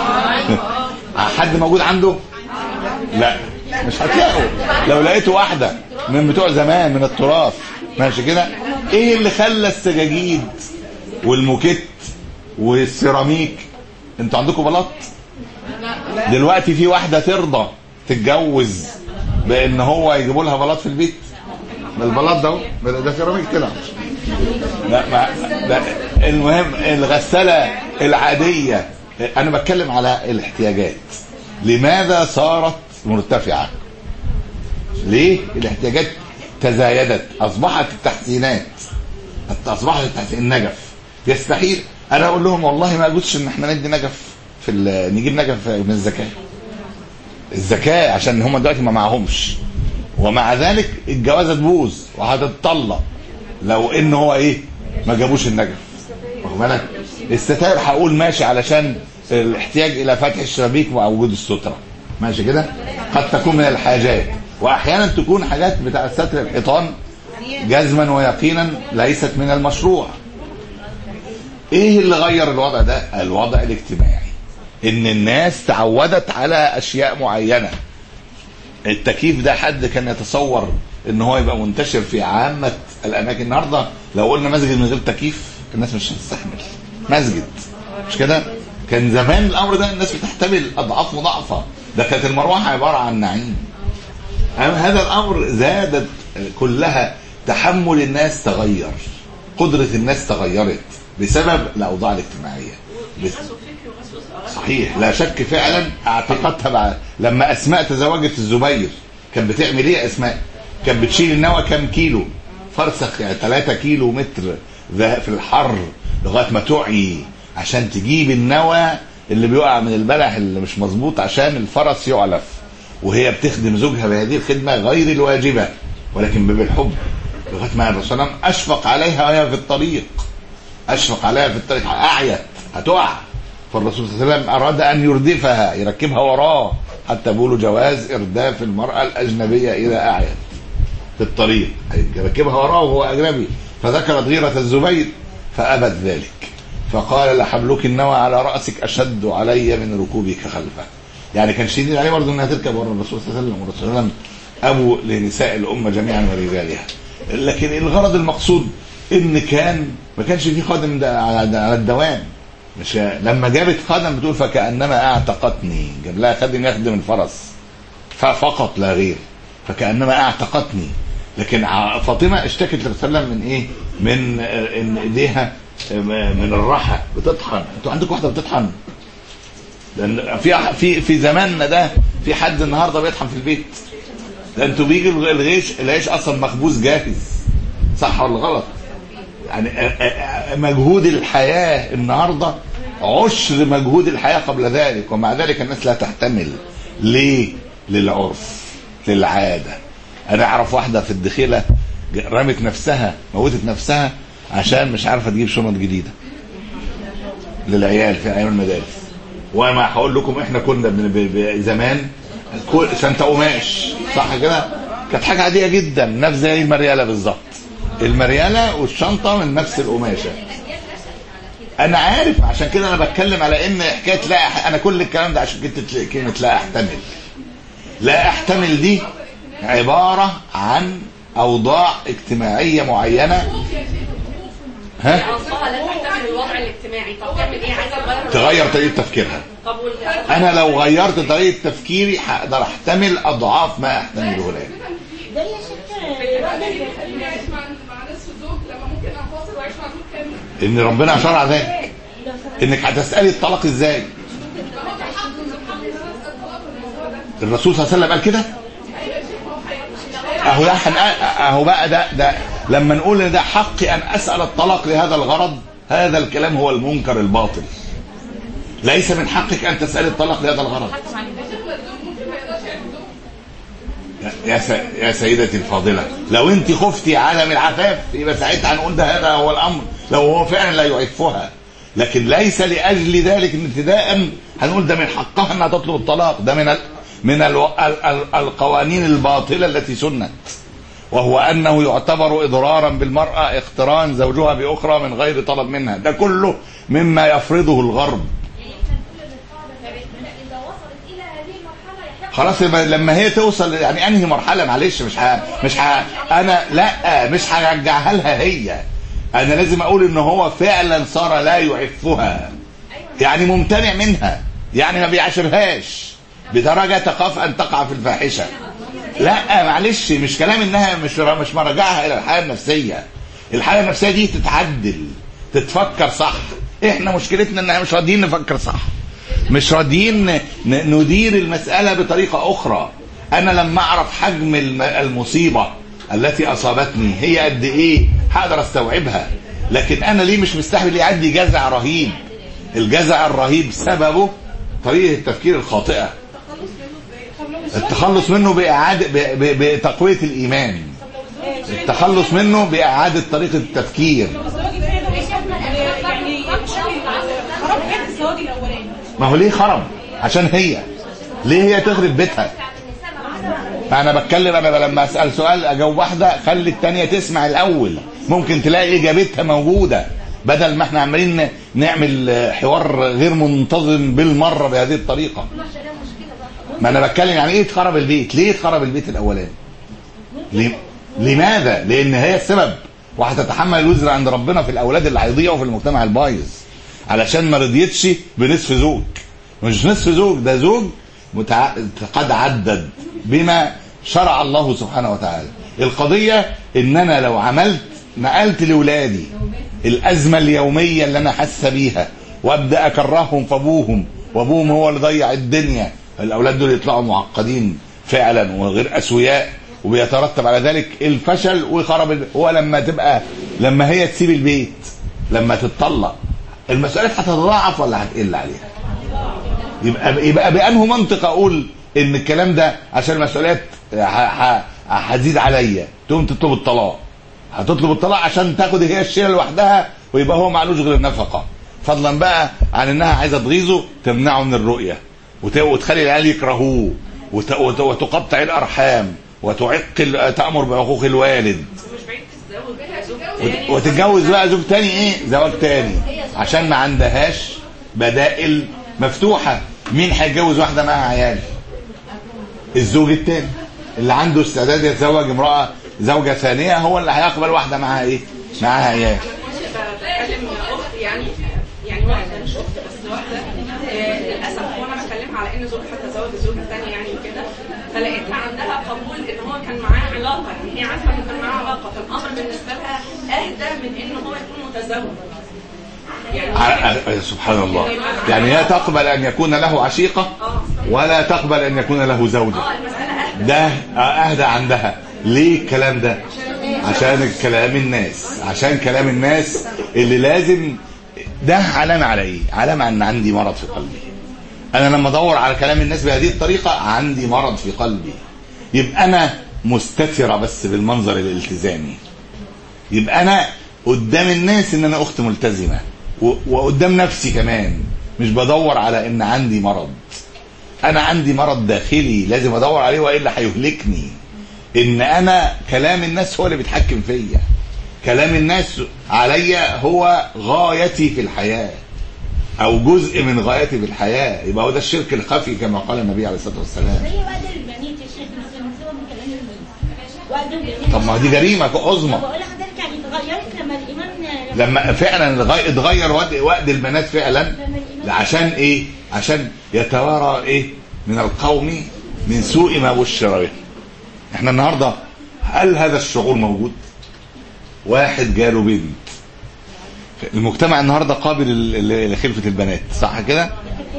حد موجود عنده؟ لا مش هتلاقوا. لو لقيتوا واحده من بتوع زمان من التراث ماشي كده. ايه اللي خلى السجاجيد والموكيت والسيراميك؟ انتوا عندكم بلاط؟ دلوقتي في واحده ترضى تتجوز بان هو يجيبوا لها بلاط في البيت؟ البلاط ده ده سيراميك طلع. لا ما لا. المهم الغساله العاديه، انا بتكلم على الاحتياجات. لماذا صارت مرتفعه؟ ليه الاحتياجات تزايدت؟ اصبحت التحسينات، اصبحت التحسين النجف يستحيل. انا اقول لهم والله ما يجوزش ان احنا ندي نجف في نجيب نجف من الزكاه. الزكاه عشان هم دلوقتي ما معهمش، ومع ذلك الجوازه تبوظ وهتتطلق لو ان هو ايه ما جابوش النجف. واخد بالك؟ الستائر هقول ماشي علشان الاحتياج الى فتح الشبابيك ووجود الستره ماشي كده، قد تكون من الحاجات، واحيانا تكون حاجات بتاع ستر الحيطان جزما ويقينا ليست من المشروع. ايه اللي غير الوضع ده؟ الوضع الاجتماعي، ان الناس تعودت على اشياء معينه. التكييف ده حد كان يتصور ان هو يبقى منتشر في عامه الاماكن؟ النهارده لو قلنا مسجد من غير تكييف الناس مش هتستحمل مسجد مش كده. كان زمان الامر ده الناس بتحتمل اضعاف مضاعفه، ده كانت المروحه عباره عن نعيم. هذا الامر زادت كلها، تحمل الناس تغير، قدره الناس تغيرت بسبب الاوضاع الاجتماعيه. صحيح لا شك فعلا. اعتقدتها بعد لما اسماء تزوجت الزبير كانت بتعمل ايه؟ اسماء كانت بتشيل النوى كام كيلو فرسخ، يعني ثلاثة كيلو متر في الحر لغايه ما تعي عشان تجيب النوى اللي بيقع من البلح اللي مش مظبوط عشان الفرس يعلف، وهي بتخدم زوجها بهذه الخدمه غير الواجبه ولكن بالحب، لغايه ما الرسول صلى الله عليه وسلم اشفق عليها وهي في الطريق، اشفق عليها في الطريق، اعيت هتقع، فالرسول صلى الله عليه وسلم اراد ان يردفها يركبها وراه، حتى بيقولوا جواز ارداف المراه الاجنبيه اذا اعيت في الطريق، يركبها وراه وهو اجنبي، فذكرت غيره الزبير فابت ذلك، فقال لحبلك النوى على راسك اشد علي من ركوبك خلفه. يعني كان شديد عليه برضه انها تركب ورا الرسول صلى الله عليه وسلم، والرسول صلى الله عليه وسلم ابو لنساء الامه جميعا ورجالها. لكن الغرض المقصود ان كان ما كانش فيه خادم على الدوام، مش لما جابت خادم بتقول فكانما اعتقتني، جاب لها خادم يخدم الفرس ففقط لا غير، فكانما اعتقتني. لكن فاطمه اشتكت للرسول صلى الله عليه وسلم من ايه؟ من ان ايديها من الراحه بتطحن. انتوا عندكم واحده بتطحن؟ لان في في في زماننا ده في حد النهارده بيطحن في البيت؟ ده انتوا بيجي الغيش العيش اصلا مخبوز جاهز، صح ولا غلط؟ يعني مجهود الحياه النهارده عشر مجهود الحياه قبل ذلك، ومع ذلك الناس لا تحتمل. ليه؟ للعرف، للعاده. انا اعرف واحده في الدخيله رمت نفسها، موتت نفسها عشان مش عارفه تجيب شنط جديده للعيال في ايام المدارس. وما هقول لكم احنا كنا زمان شنطه قماش، صح كده؟ كانت حاجه عاديه جدا، نفس زي المرياله بالظبط، المرياله والشنطه من نفس القماشه. انا عارف، عشان كده انا بتكلم على ان حكايه لا، انا كل الكلام ده عشان كده كلمه لا احتمل. لا احتمل دي عباره عن اوضاع اجتماعيه معينه. ها؟ قصدها لا تحتمل الوضع الاجتماعي، طب تعمل ايه؟ عايزه تغير طريقه تفكيرها. طب انا لو غيرت طريقه تفكيري هقدر احتمل اضعاف ما احتمله الان. ده يا شيخ ان ربنا شرع ذلك، انك هتسالي الطلاق ازاي. الرسول صلى الله عليه وسلم قال كده. اهو ده اهو بقى ده ده لما نقول ان ده حقي ان اسال الطلاق لهذا الغرض، هذا الكلام هو المنكر الباطل. ليس من حقك ان تسالي الطلاق لهذا الغرض. يا يا سيدتي الفاضله، لو انت خفتي عدم العفاف يبقى ساعتها هنقول ده هذا هو الامر، لو هو فعلا لا يعفها. لكن ليس لاجل ذلك ابتداء هنقول ده من حقها انها تطلب الطلاق. ده من ال من ال ال القوانين الباطله التي سنت، وهو انه يعتبر اضرارا بالمراه اقتران زوجها باخرى من غير طلب منها. ده كله مما يفرضه الغرب. خلاص لما هي توصل يعني انهي مرحله، معلش مش ها مش ها انا لا مش هرجعها لها هي، انا لازم اقول ان هو فعلا صار لا يعفها، يعني ممتنع منها، يعني ما بيعاشرهاش بدرجه تخاف ان تقع في الفاحشه. لا معلش، مش كلام انها مش مش مرجعها الى الحاله النفسيه. الحاله النفسيه دي تتعدل، تتفكر صح. احنا مشكلتنا ان احنا مش راضيين نفكر صح، مش راضيين ندير المساله بطريقه اخرى. انا لما اعرف حجم المصيبه التي اصابتني هي قد ايه هقدر استوعبها. لكن انا ليه مش مستحمل يعدي جزع رهيب؟ الجزع الرهيب سببه طريقه التفكير الخاطئه. التخلص منه باعاده بتقويه الايمان، التخلص منه باعاده طريقه التفكير. ما هو ليه خرب؟ عشان هي ليه هي تخرب بيتها. انا بتكلم، انا لما اسال سؤال اجاوب واحده، خلي الثانيه تسمع الاول، ممكن تلاقي اجابتها موجوده، بدل ما احنا عمالين نعمل حوار غير منتظم بالمره بهذه الطريقه. ما انا بتكلم يعني ايه اتخرب البيت؟ ليه اتخرب البيت الاولاني؟ لماذا؟ لان هي السبب، وهتتحمل الوزر عند ربنا في الاولاد اللي هيضيعوا في المجتمع البايظ، علشان ما رضيتش بنصف زوج. مش نصف زوج، ده زوج متع... قد عدد بما شرع الله سبحانه وتعالى. القضيه ان انا لو عملت نقلت لاولادي الازمه اليوميه اللي انا حاسه بيها، وابدا اكرههم في ابوهم، وابوهم هو اللي ضيع الدنيا، الاولاد دول يطلعوا معقدين فعلا وغير اسوياء، وبيترتب على ذلك الفشل وخرب. هو لما تبقى لما هي تسيب البيت، لما تتطلق، المسؤوليات هتتضاعف ولا هتقل عليها؟ يبقى يبقى بأنه منطق اقول ان الكلام ده عشان المسؤوليات هتزيد عليا تقوم تطلب الطلاق. هتطلب الطلاق عشان تاخد هي الشيله لوحدها ويبقى هو معلوش غير النفقه، فضلا بقى عن انها عايزه تغيظه تمنعه من الرؤيه وتخلي العيال يكرهوه وتقطع الارحام وتعق تامر بعقوق الوالد وتتجوز بقى زوج تاني. ايه زواج تاني؟ عشان ما عندهاش بدائل مفتوحه. مين هيتجوز واحده معاها عيال؟ الزوج التاني اللي عنده استعداد يتزوج امراه زوجه ثانيه هو اللي هيقبل واحده معاها ايه؟ معاها عيال. بتكلم اخت يعني يعني واحده مش اخت بس واحده للاسف وانا بكلمها على ان زوجها تزوج الزوجه الثانيه يعني وكده، فلقيتها عندها قبول ان هو كان معاه علاقه، يعني هي عارفه ان كان معاه علاقه، فالامر بالنسبه لها اهدى من ان هو يكون متزوج. يعني سبحان الله، يعني هي تقبل ان يكون له عشيقه ولا تقبل ان يكون له زوجه. ده اهدى عندها. ليه الكلام ده؟ عشان كلام الناس، عشان كلام الناس اللي لازم ده علامه على ايه؟ علامه ان عندي مرض في قلبي. انا لما ادور على كلام الناس بهذه الطريقه عندي مرض في قلبي. يبقى انا مستتره بس بالمنظر الالتزامي، يبقى انا قدام الناس ان انا اخت ملتزمه وقدام نفسي كمان مش بدور على ان عندي مرض. انا عندي مرض داخلي لازم ادور عليه والا هيهلكني. ان انا كلام الناس هو اللي بيتحكم فيا، كلام الناس عليا هو غايتي في الحياه او جزء من غايتي في الحياه. يبقى هو ده الشرك الخفي كما قال النبي عليه الصلاه والسلام. زي وعد البنات يا شيخ بنسموه من كلام الناس. وعد البنات. طب ما دي جريمه عظمى. بقول لحضرتك يعني اتغيرت لما الامام لما فعلا اتغير وعد البنات فعلا عشان ايه؟ عشان يتوارى ايه من القوم من سوء ما بشر به. احنا النهارده هل هذا الشعور موجود؟ واحد جاله بنت، المجتمع النهارده قابل لخلفه البنات صح كده؟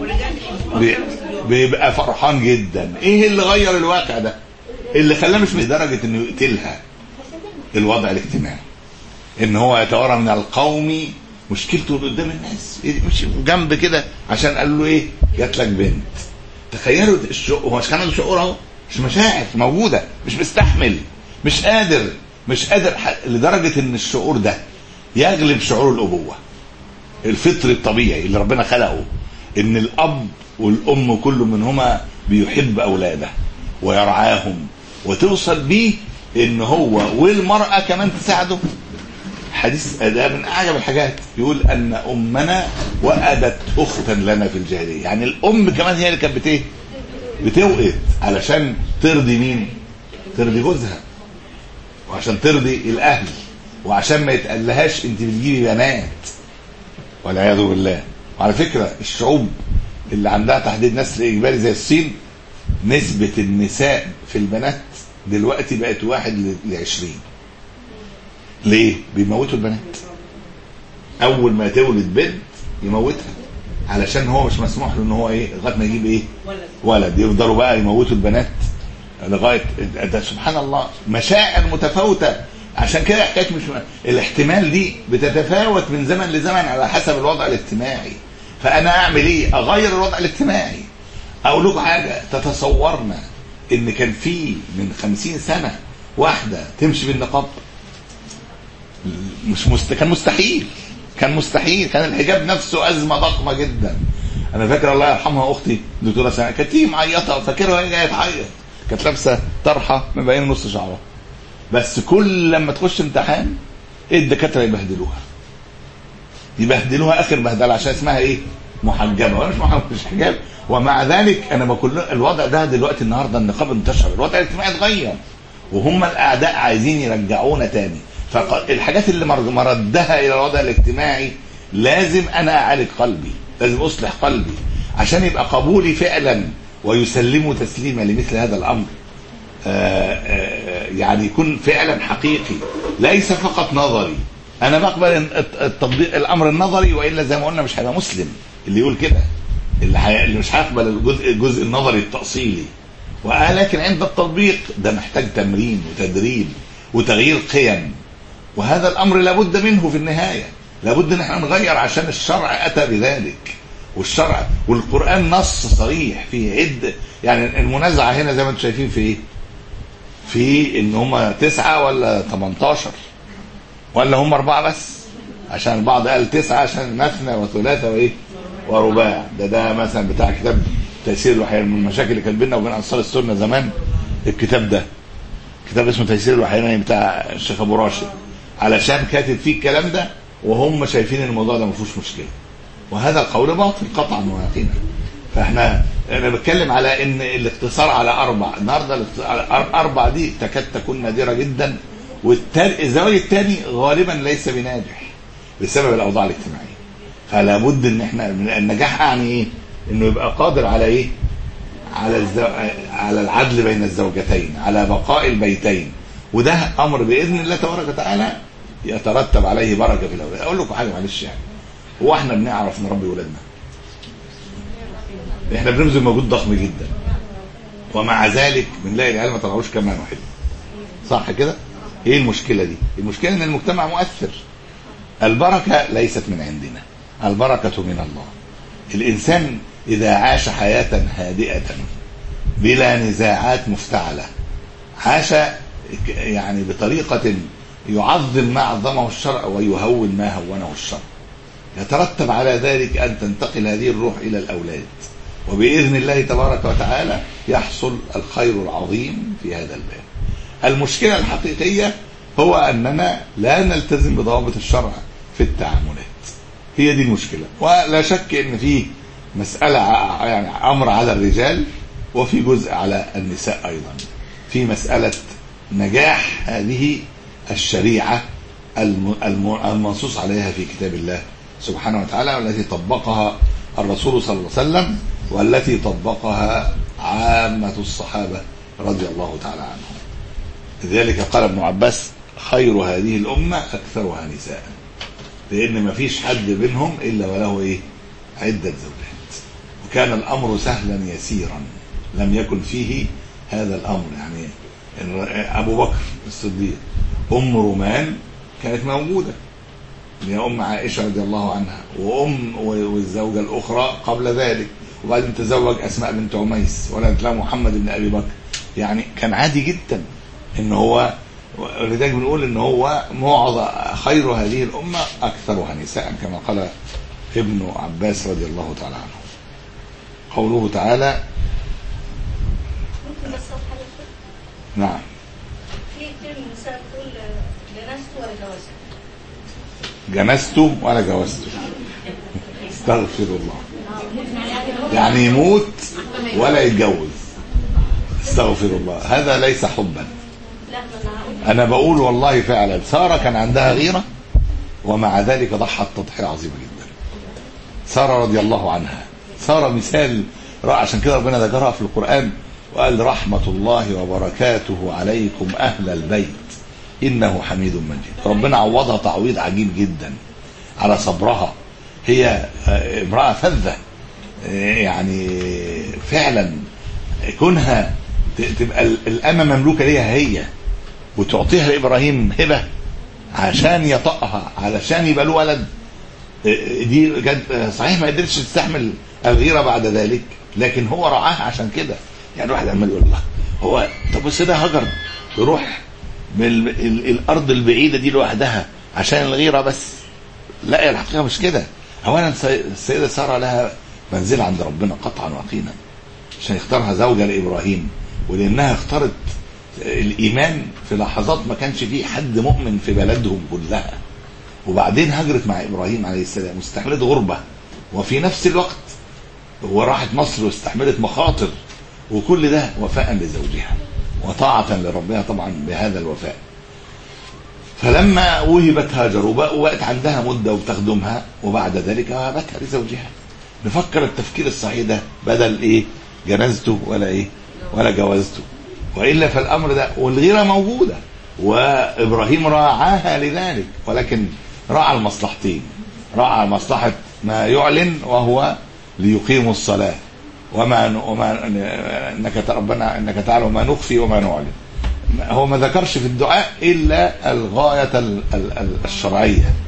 بيبقى فرحان جدا. ايه اللي غير الواقع ده؟ اللي خلاه مش لدرجه انه يقتلها الوضع الاجتماعي، ان هو يتوارى من القوم مشكلته قدام الناس مش جنب كده عشان قال له ايه؟ جات لك بنت. تخيلوا الشعور، هو مش كان عنده شعور اهو، مش مشاعر موجوده، مش مستحمل، مش قادر مش قادر لدرجه ان الشعور ده يغلب شعور الابوه الفطري الطبيعي اللي ربنا خلقه، ان الاب والام كل منهما بيحب اولاده ويرعاهم، وتوصل بيه ان هو والمراه كمان تساعده. حديث ده من اعجب الحاجات، يقول ان امنا وأدت اختا لنا في الجاهليه. يعني الام كمان هي اللي كانت بت بتوقت علشان ترضي مين؟ ترضي جوزها، وعشان ترضي الاهل، وعشان ما يتقالهاش انت بتجيبي بنات والعياذ بالله. وعلى فكره الشعوب اللي عندها تحديد نسل اجباري زي الصين نسبه النساء في البنات دلوقتي بقت واحد لعشرين. ليه؟ بيموتوا البنات. اول ما تولد بنت يموتها علشان هو مش مسموح له ان هو ايه لغايه ما يجيب ايه ولد. يفضلوا بقى يموتوا البنات لغايه ده. سبحان الله، مشاعر متفاوته. عشان كده حكايه مش الاحتمال دي بتتفاوت من زمن لزمن على حسب الوضع الاجتماعي. فانا اعمل ايه؟ اغير الوضع الاجتماعي. اقول لكم حاجه، تتصورنا ان كان في من خمسين سنه واحده تمشي بالنقاب؟ مش مست... كان مستحيل كان مستحيل كان الحجاب نفسه ازمه ضخمه جدا. انا فاكر الله يرحمها اختي دكتوره سنة كانت تيجي معيطه، فاكرها وهي جايه تعيط، كانت لابسه طرحه مبينه نص شعرها، بس كل لما تخش امتحان ايه الدكاتره يبهدلوها يبهدلوها اخر بهدله عشان اسمها ايه؟ محجبه. وانا مش محجبه مش حجاب. ومع ذلك انا بقول الوضع ده دلوقتي النهارده النقاب انتشر، الوضع الاجتماعي اتغير، وهم الاعداء عايزين يرجعونا تاني. فالحاجات اللي مردها الى الوضع الاجتماعي لازم انا اعالج قلبي، لازم اصلح قلبي عشان يبقى قبولي فعلا ويسلموا تسليما لمثل هذا الامر. آآ آآ يعني يكون فعلا حقيقي ليس فقط نظري. انا بقبل التطبيق الامر النظري، والا زي ما قلنا مش هيبقى مسلم اللي يقول كده، اللي, حي... اللي مش هيقبل الجزء الجزء النظري التأصيلي. ولكن عند التطبيق ده محتاج تمرين وتدريب وتغيير قيم، وهذا الامر لابد منه في النهايه. لابد ان احنا نغير عشان الشرع اتى بذلك، والشرع والقرآن نص صريح في عد. يعني المنازعة هنا زي ما انتم شايفين في ايه؟ في ان هم تسعة ولا تمنتاشر ولا هم اربعة بس، عشان البعض قال تسعة عشان مثنى وثلاثة وايه ورباع. ده ده مثلا بتاع كتاب تيسير الوحيين، من المشاكل اللي كانت بيننا وبين انصار السنة زمان الكتاب ده، كتاب اسمه تيسير الوحيين بتاع الشيخ ابو راشد، علشان كاتب فيه الكلام ده وهم شايفين ان الموضوع ده ما فيهوش مشكله، وهذا القول باطل قطعا ويقينا. فاحنا انا بتكلم على ان الاقتصار على اربع، النهارده اربع دي تكاد تكون نادره جدا، والزواج الثاني غالبا ليس بناجح بسبب الاوضاع الاجتماعيه. فلا بد ان احنا النجاح يعني ايه؟ انه يبقى قادر على ايه؟ على الزو... على العدل بين الزوجتين، على بقاء البيتين، وده امر باذن الله تبارك وتعالى يترتب عليه بركه في الاولاد. اقول لكم حاجه معلش، يعني هو احنا بنعرف نربي ولادنا؟ احنا بنبذل مجهود ضخم جدا، ومع ذلك بنلاقي العيال ما طلعوش كمان واحد، صح كده؟ ايه المشكله دي؟ المشكله ان المجتمع مؤثر. البركه ليست من عندنا، البركه من الله. الانسان اذا عاش حياه هادئه بلا نزاعات مفتعله، عاش يعني بطريقه يعظم ما عظمه الشرع ويهون ما هونه الشرع، يترتب على ذلك أن تنتقل هذه الروح إلى الأولاد، وبإذن الله تبارك وتعالى يحصل الخير العظيم في هذا الباب. المشكلة الحقيقية هو أننا لا نلتزم بضوابط الشرع في التعاملات، هي دي المشكلة. ولا شك أن فيه مسألة يعني أمر على الرجال وفي جزء على النساء أيضا، في مسألة نجاح هذه الشريعة المنصوص عليها في كتاب الله سبحانه وتعالى، والتي طبقها الرسول صلى الله عليه وسلم، والتي طبقها عامة الصحابة رضي الله تعالى عنهم. لذلك قال ابن عباس: خير هذه الأمة أكثرها نساء، لأن ما فيش حد منهم إلا وله إيه؟ عدة زوجات. وكان الأمر سهلا يسيرا، لم يكن فيه هذا الأمر. يعني أبو بكر الصديق، أم رومان كانت موجودة، هي أم عائشة رضي الله عنها، وأم والزوجة الأخرى قبل ذلك، وبعدين تزوج أسماء بنت عميس ولدت لها محمد بن أبي بكر. يعني كان عادي جدا إن هو، ولذلك بنقول إن هو معظم خير هذه الأمة أكثرها نساء، كما قال ابن عباس رضي الله تعالى عنه. قوله تعالى: ممكن بس حاجة؟ نعم. في كتير من النساء بتقول جنست ولا جوزت. جنسته ولا جوزته، استغفر الله. يعني يموت ولا يتجوز، استغفر الله. هذا ليس حبا. انا بقول والله فعلا سارة كان عندها غيرة، ومع ذلك ضحت تضحية عظيمة جدا. سارة رضي الله عنها، سارة مثال رائع، عشان كده ربنا ذكرها في القرآن وقال: رحمة الله وبركاته عليكم أهل البيت إنه حميد مجيد. ربنا عوضها تعويض عجيب جدا على صبرها. هي امرأة فذة، يعني فعلا كونها تبقى الأمة مملوكة ليها هي، وتعطيها لإبراهيم هبة عشان يطأها علشان يبقى له ولد، دي صحيح ما قدرتش تستحمل الغيرة بعد ذلك، لكن هو رعاها عشان كده. يعني واحد عمال يقول الله هو طب بس ده هجر يروح من الارض البعيده دي لوحدها عشان الغيره بس؟ لا، الحقيقه مش كده. اولا السيده ساره لها منزله عند ربنا قطعا ويقينا، عشان يختارها زوجه لابراهيم، ولانها اختارت الايمان في لحظات ما كانش فيه حد مؤمن في بلدهم كلها، وبعدين هجرت مع ابراهيم عليه السلام واستحملت غربه، وفي نفس الوقت وراحت مصر واستحملت مخاطر، وكل ده وفاء لزوجها وطاعة لربها طبعا بهذا الوفاء. فلما وهبت هاجر وبقت عندها مدة وبتخدمها، وبعد ذلك وهبتها لزوجها. نفكر التفكير الصحيح ده بدل ايه جنازته ولا ايه ولا جوازته، وإلا فالأمر ده. والغيرة موجودة، وإبراهيم راعاها لذلك، ولكن راعى المصلحتين، راعى مصلحة ما يعلن وهو ليقيموا الصلاة، وما وما انك ربنا انك تعلم ما نخفي وما نعلن. هو ما ذكرش في الدعاء الا الغايه الشرعيه،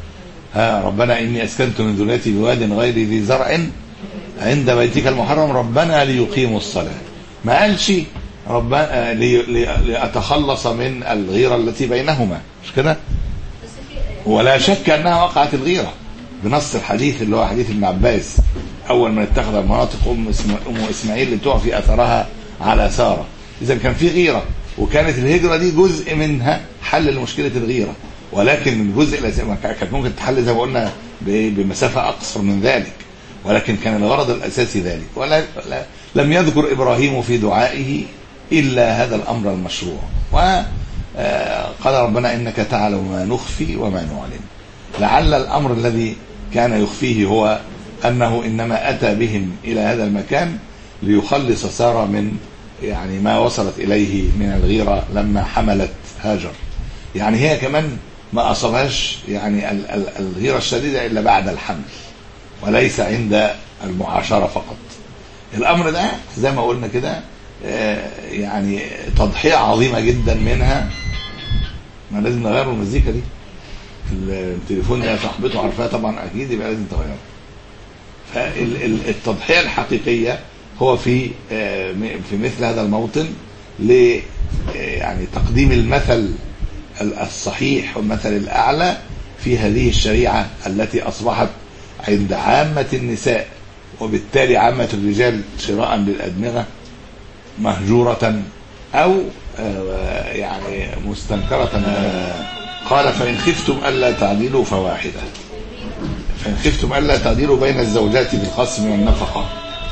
ها ربنا إني أسكنت من ذريتي بواد غير ذي زرع عند بيتك المحرم ربنا ليقيموا الصلاة. ما قالش ربنا لأتخلص من الغيرة التي بينهما، مش كده؟ ولا شك أنها وقعت الغيرة بنص الحديث اللي هو حديث ابن عباس أول من اتخذ مناطق أم, أم إسماعيل لتعفي أثرها على سارة. إذا كان في غيرة، وكانت الهجرة دي جزء منها حل لمشكلة الغيرة، ولكن الجزء كانت ممكن تحل زي ما قلنا بمسافة أقصر من ذلك، ولكن كان الغرض الأساسي ذلك. ولا لم يذكر إبراهيم في دعائه إلا هذا الأمر المشروع. وقال ربنا إنك تعلم ما نخفي وما نعلن. لعل الأمر الذي كان يخفيه هو أنه إنما أتى بهم إلى هذا المكان ليخلص سارة من يعني ما وصلت إليه من الغيرة لما حملت هاجر. يعني هي كمان ما أصابهاش يعني الغيرة الشديدة إلا بعد الحمل وليس عند المعاشرة فقط. الأمر ده زي ما قلنا كده يعني تضحية عظيمة جدا منها. ما لازم نغير المزيكا دي، التليفون ده صاحبته عارفاه طبعا أكيد، يبقى لازم تغيره. فالتضحية الحقيقية هو في في مثل هذا الموطن ل يعني تقديم المثل الصحيح والمثل الأعلى في هذه الشريعة التي أصبحت عند عامة النساء وبالتالي عامة الرجال شراء للأدمغة مهجورة أو يعني مستنكرة. قال فإن خفتم ألا تعدلوا فواحدة، فإن خفتم ألا تعدلوا بين الزوجات بالقسم والنفقة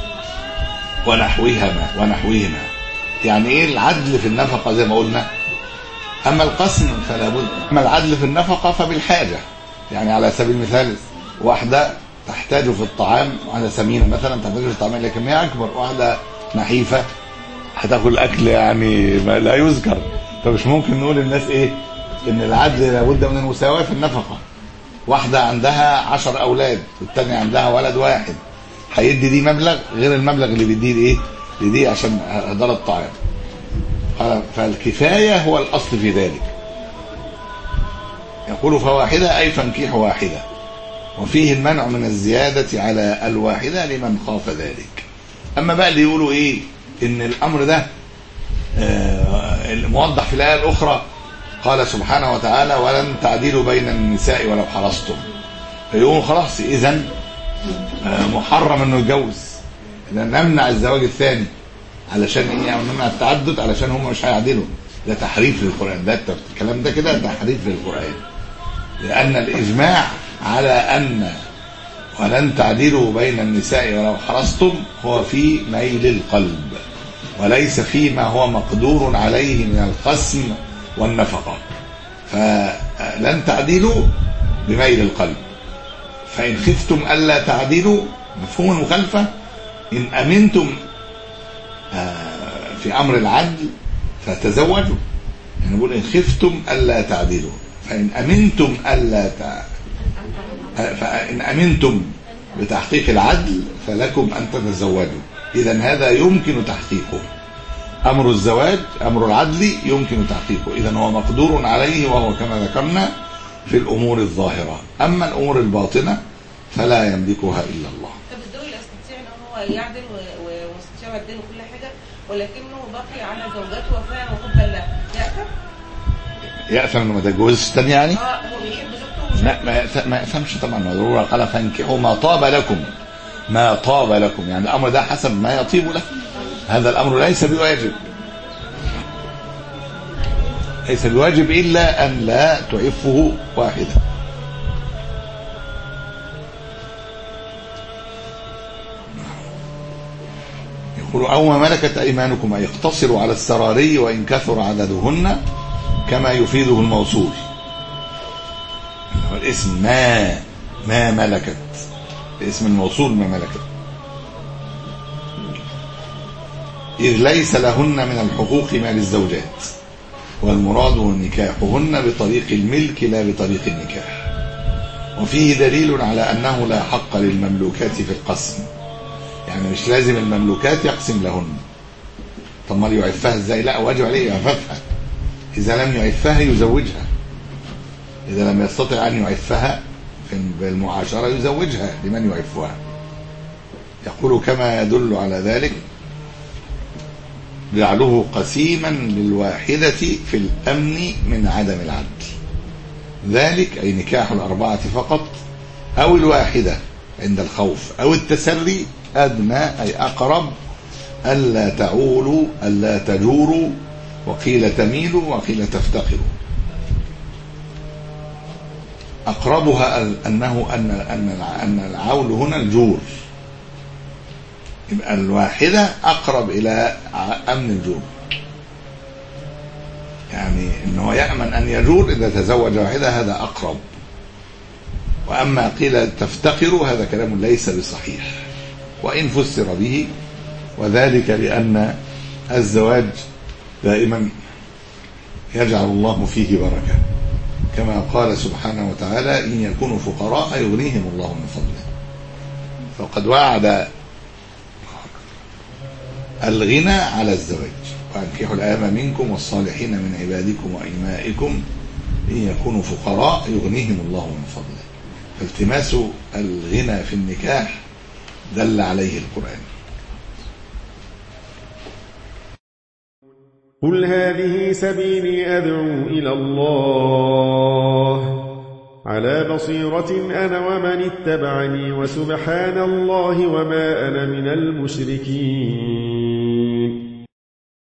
ونحوهما ونحوهما. يعني إيه العدل في النفقة زي ما قلنا؟ أما القسم فلا بد. أما العدل في النفقة فبالحاجة. يعني على سبيل المثال واحدة تحتاج في الطعام، واحدة سمينة مثلا تحتاج في الطعام لكن هي أكبر، واحدة نحيفة هتاكل أكل يعني لا يذكر. فمش ممكن نقول للناس إيه إن العدل لابد من المساواة في النفقة. واحدة عندها عشر أولاد والتانية عندها ولد واحد، هيدي دي مبلغ غير المبلغ اللي بيديه لإيه لدي عشان هدار الطعام. فالكفاية هو الأصل في ذلك. يقول فواحدة أي فانكح واحدة، وفيه المنع من الزيادة على الواحدة لمن خاف ذلك. أما بقى اللي يقولوا إيه إن الأمر ده آه الموضح في الآية الأخرى قال سبحانه وتعالى ولن تعدلوا بين النساء ولو حرصتم، فيقولوا خلاص إذن آه محرم إنه يتجوز، إذا نمنع الزواج الثاني علشان إيه؟ يعني نمنع التعدد علشان هم مش هيعدلوا. ده تحريف للقرآن، ده الكلام ده كده تحريف للقرآن، لأن الإجماع على أن ولن تعدلوا بين النساء ولو حرصتم هو في ميل القلب وليس فيما هو مقدور عليه من القسم والنفقة. فلن تعدلوا بميل القلب. فإن خفتم ألا تعدلوا مفهوم المخالفة، إن أمنتم في أمر العدل فتزوجوا. يعني نقول إن خفتم ألا تعدلوا، فإن أمنتم ألا تع... فإن أمنتم بتحقيق العدل فلكم أن تتزوجوا. إذن هذا يمكن تحقيقه. أمر الزواج أمر العدل يمكن تحقيقه، إذن هو مقدور عليه وهو كما ذكرنا في الأمور الظاهرة. أما الأمور الباطنة فلا يملكها إلا الله. طب الدول يستطيع أن هو يعدل ويستطيع يعدل كل حاجة ولكنه بقي على زوجته وفاء وحبا له، يأثم؟ يأثم إنه ما تتجوزش تاني يعني؟ اه هو بيحب زوجته. لا ما يأثمش طبعا، ضرورة. قال فانكحوا ما طاب لكم، ما طاب لكم يعني الأمر ده حسب ما يطيب له. هذا الأمر ليس بواجب، ليس بواجب إلا أن لا تعفه واحدة. يقول أو ما ملكت أيمانكم أي اقتصروا على السراري وإن كثر عددهن كما يفيده الموصول. الاسم ما ما ملكت، اسم الموصول ما ملكت، إذ ليس لهن من الحقوق ما للزوجات، والمراد نكاحهن بطريق الملك لا بطريق النكاح. وفيه دليل على أنه لا حق للمملوكات في القسم، يعني مش لازم المملوكات يقسم لهن. طب ما يعفها ازاي؟ لا واجب عليه يعففها. إذا لم يعفها يزوجها، إذا لم يستطع أن يعفها بالمعاشرة يزوجها لمن يعفها. يقول كما يدل على ذلك جعله قسيما للواحدة في الأمن من عدم العدل، ذلك أي نكاح الأربعة فقط أو الواحدة عند الخوف أو التسري أدنى أي أقرب ألا تعولوا ألا تجوروا، وقيل تميلوا وقيل تفتقروا. أقربها أنه أن أن أن العول هنا الجور، يبقى الواحدة أقرب إلى أمن الجور، يعني أنه يأمن أن يجور إذا تزوج واحدة، هذا أقرب. وأما قيل تفتقر هذا كلام ليس بصحيح وإن فسر به، وذلك لأن الزواج دائما يجعل الله فيه بركة، كما قال سبحانه وتعالى إن يكونوا فقراء يغنيهم الله من فضله. فقد وعد الغنى على الزواج، وأنكحوا الأيام منكم والصالحين من عبادكم وإمائكم إن يكونوا فقراء يغنيهم الله من فضله. فالتماس الغنى في النكاح دل عليه القرآن. قل هذه سبيلي أدعو إلى الله على بصيرة أنا ومن اتبعني وسبحان الله وما أنا من المشركين.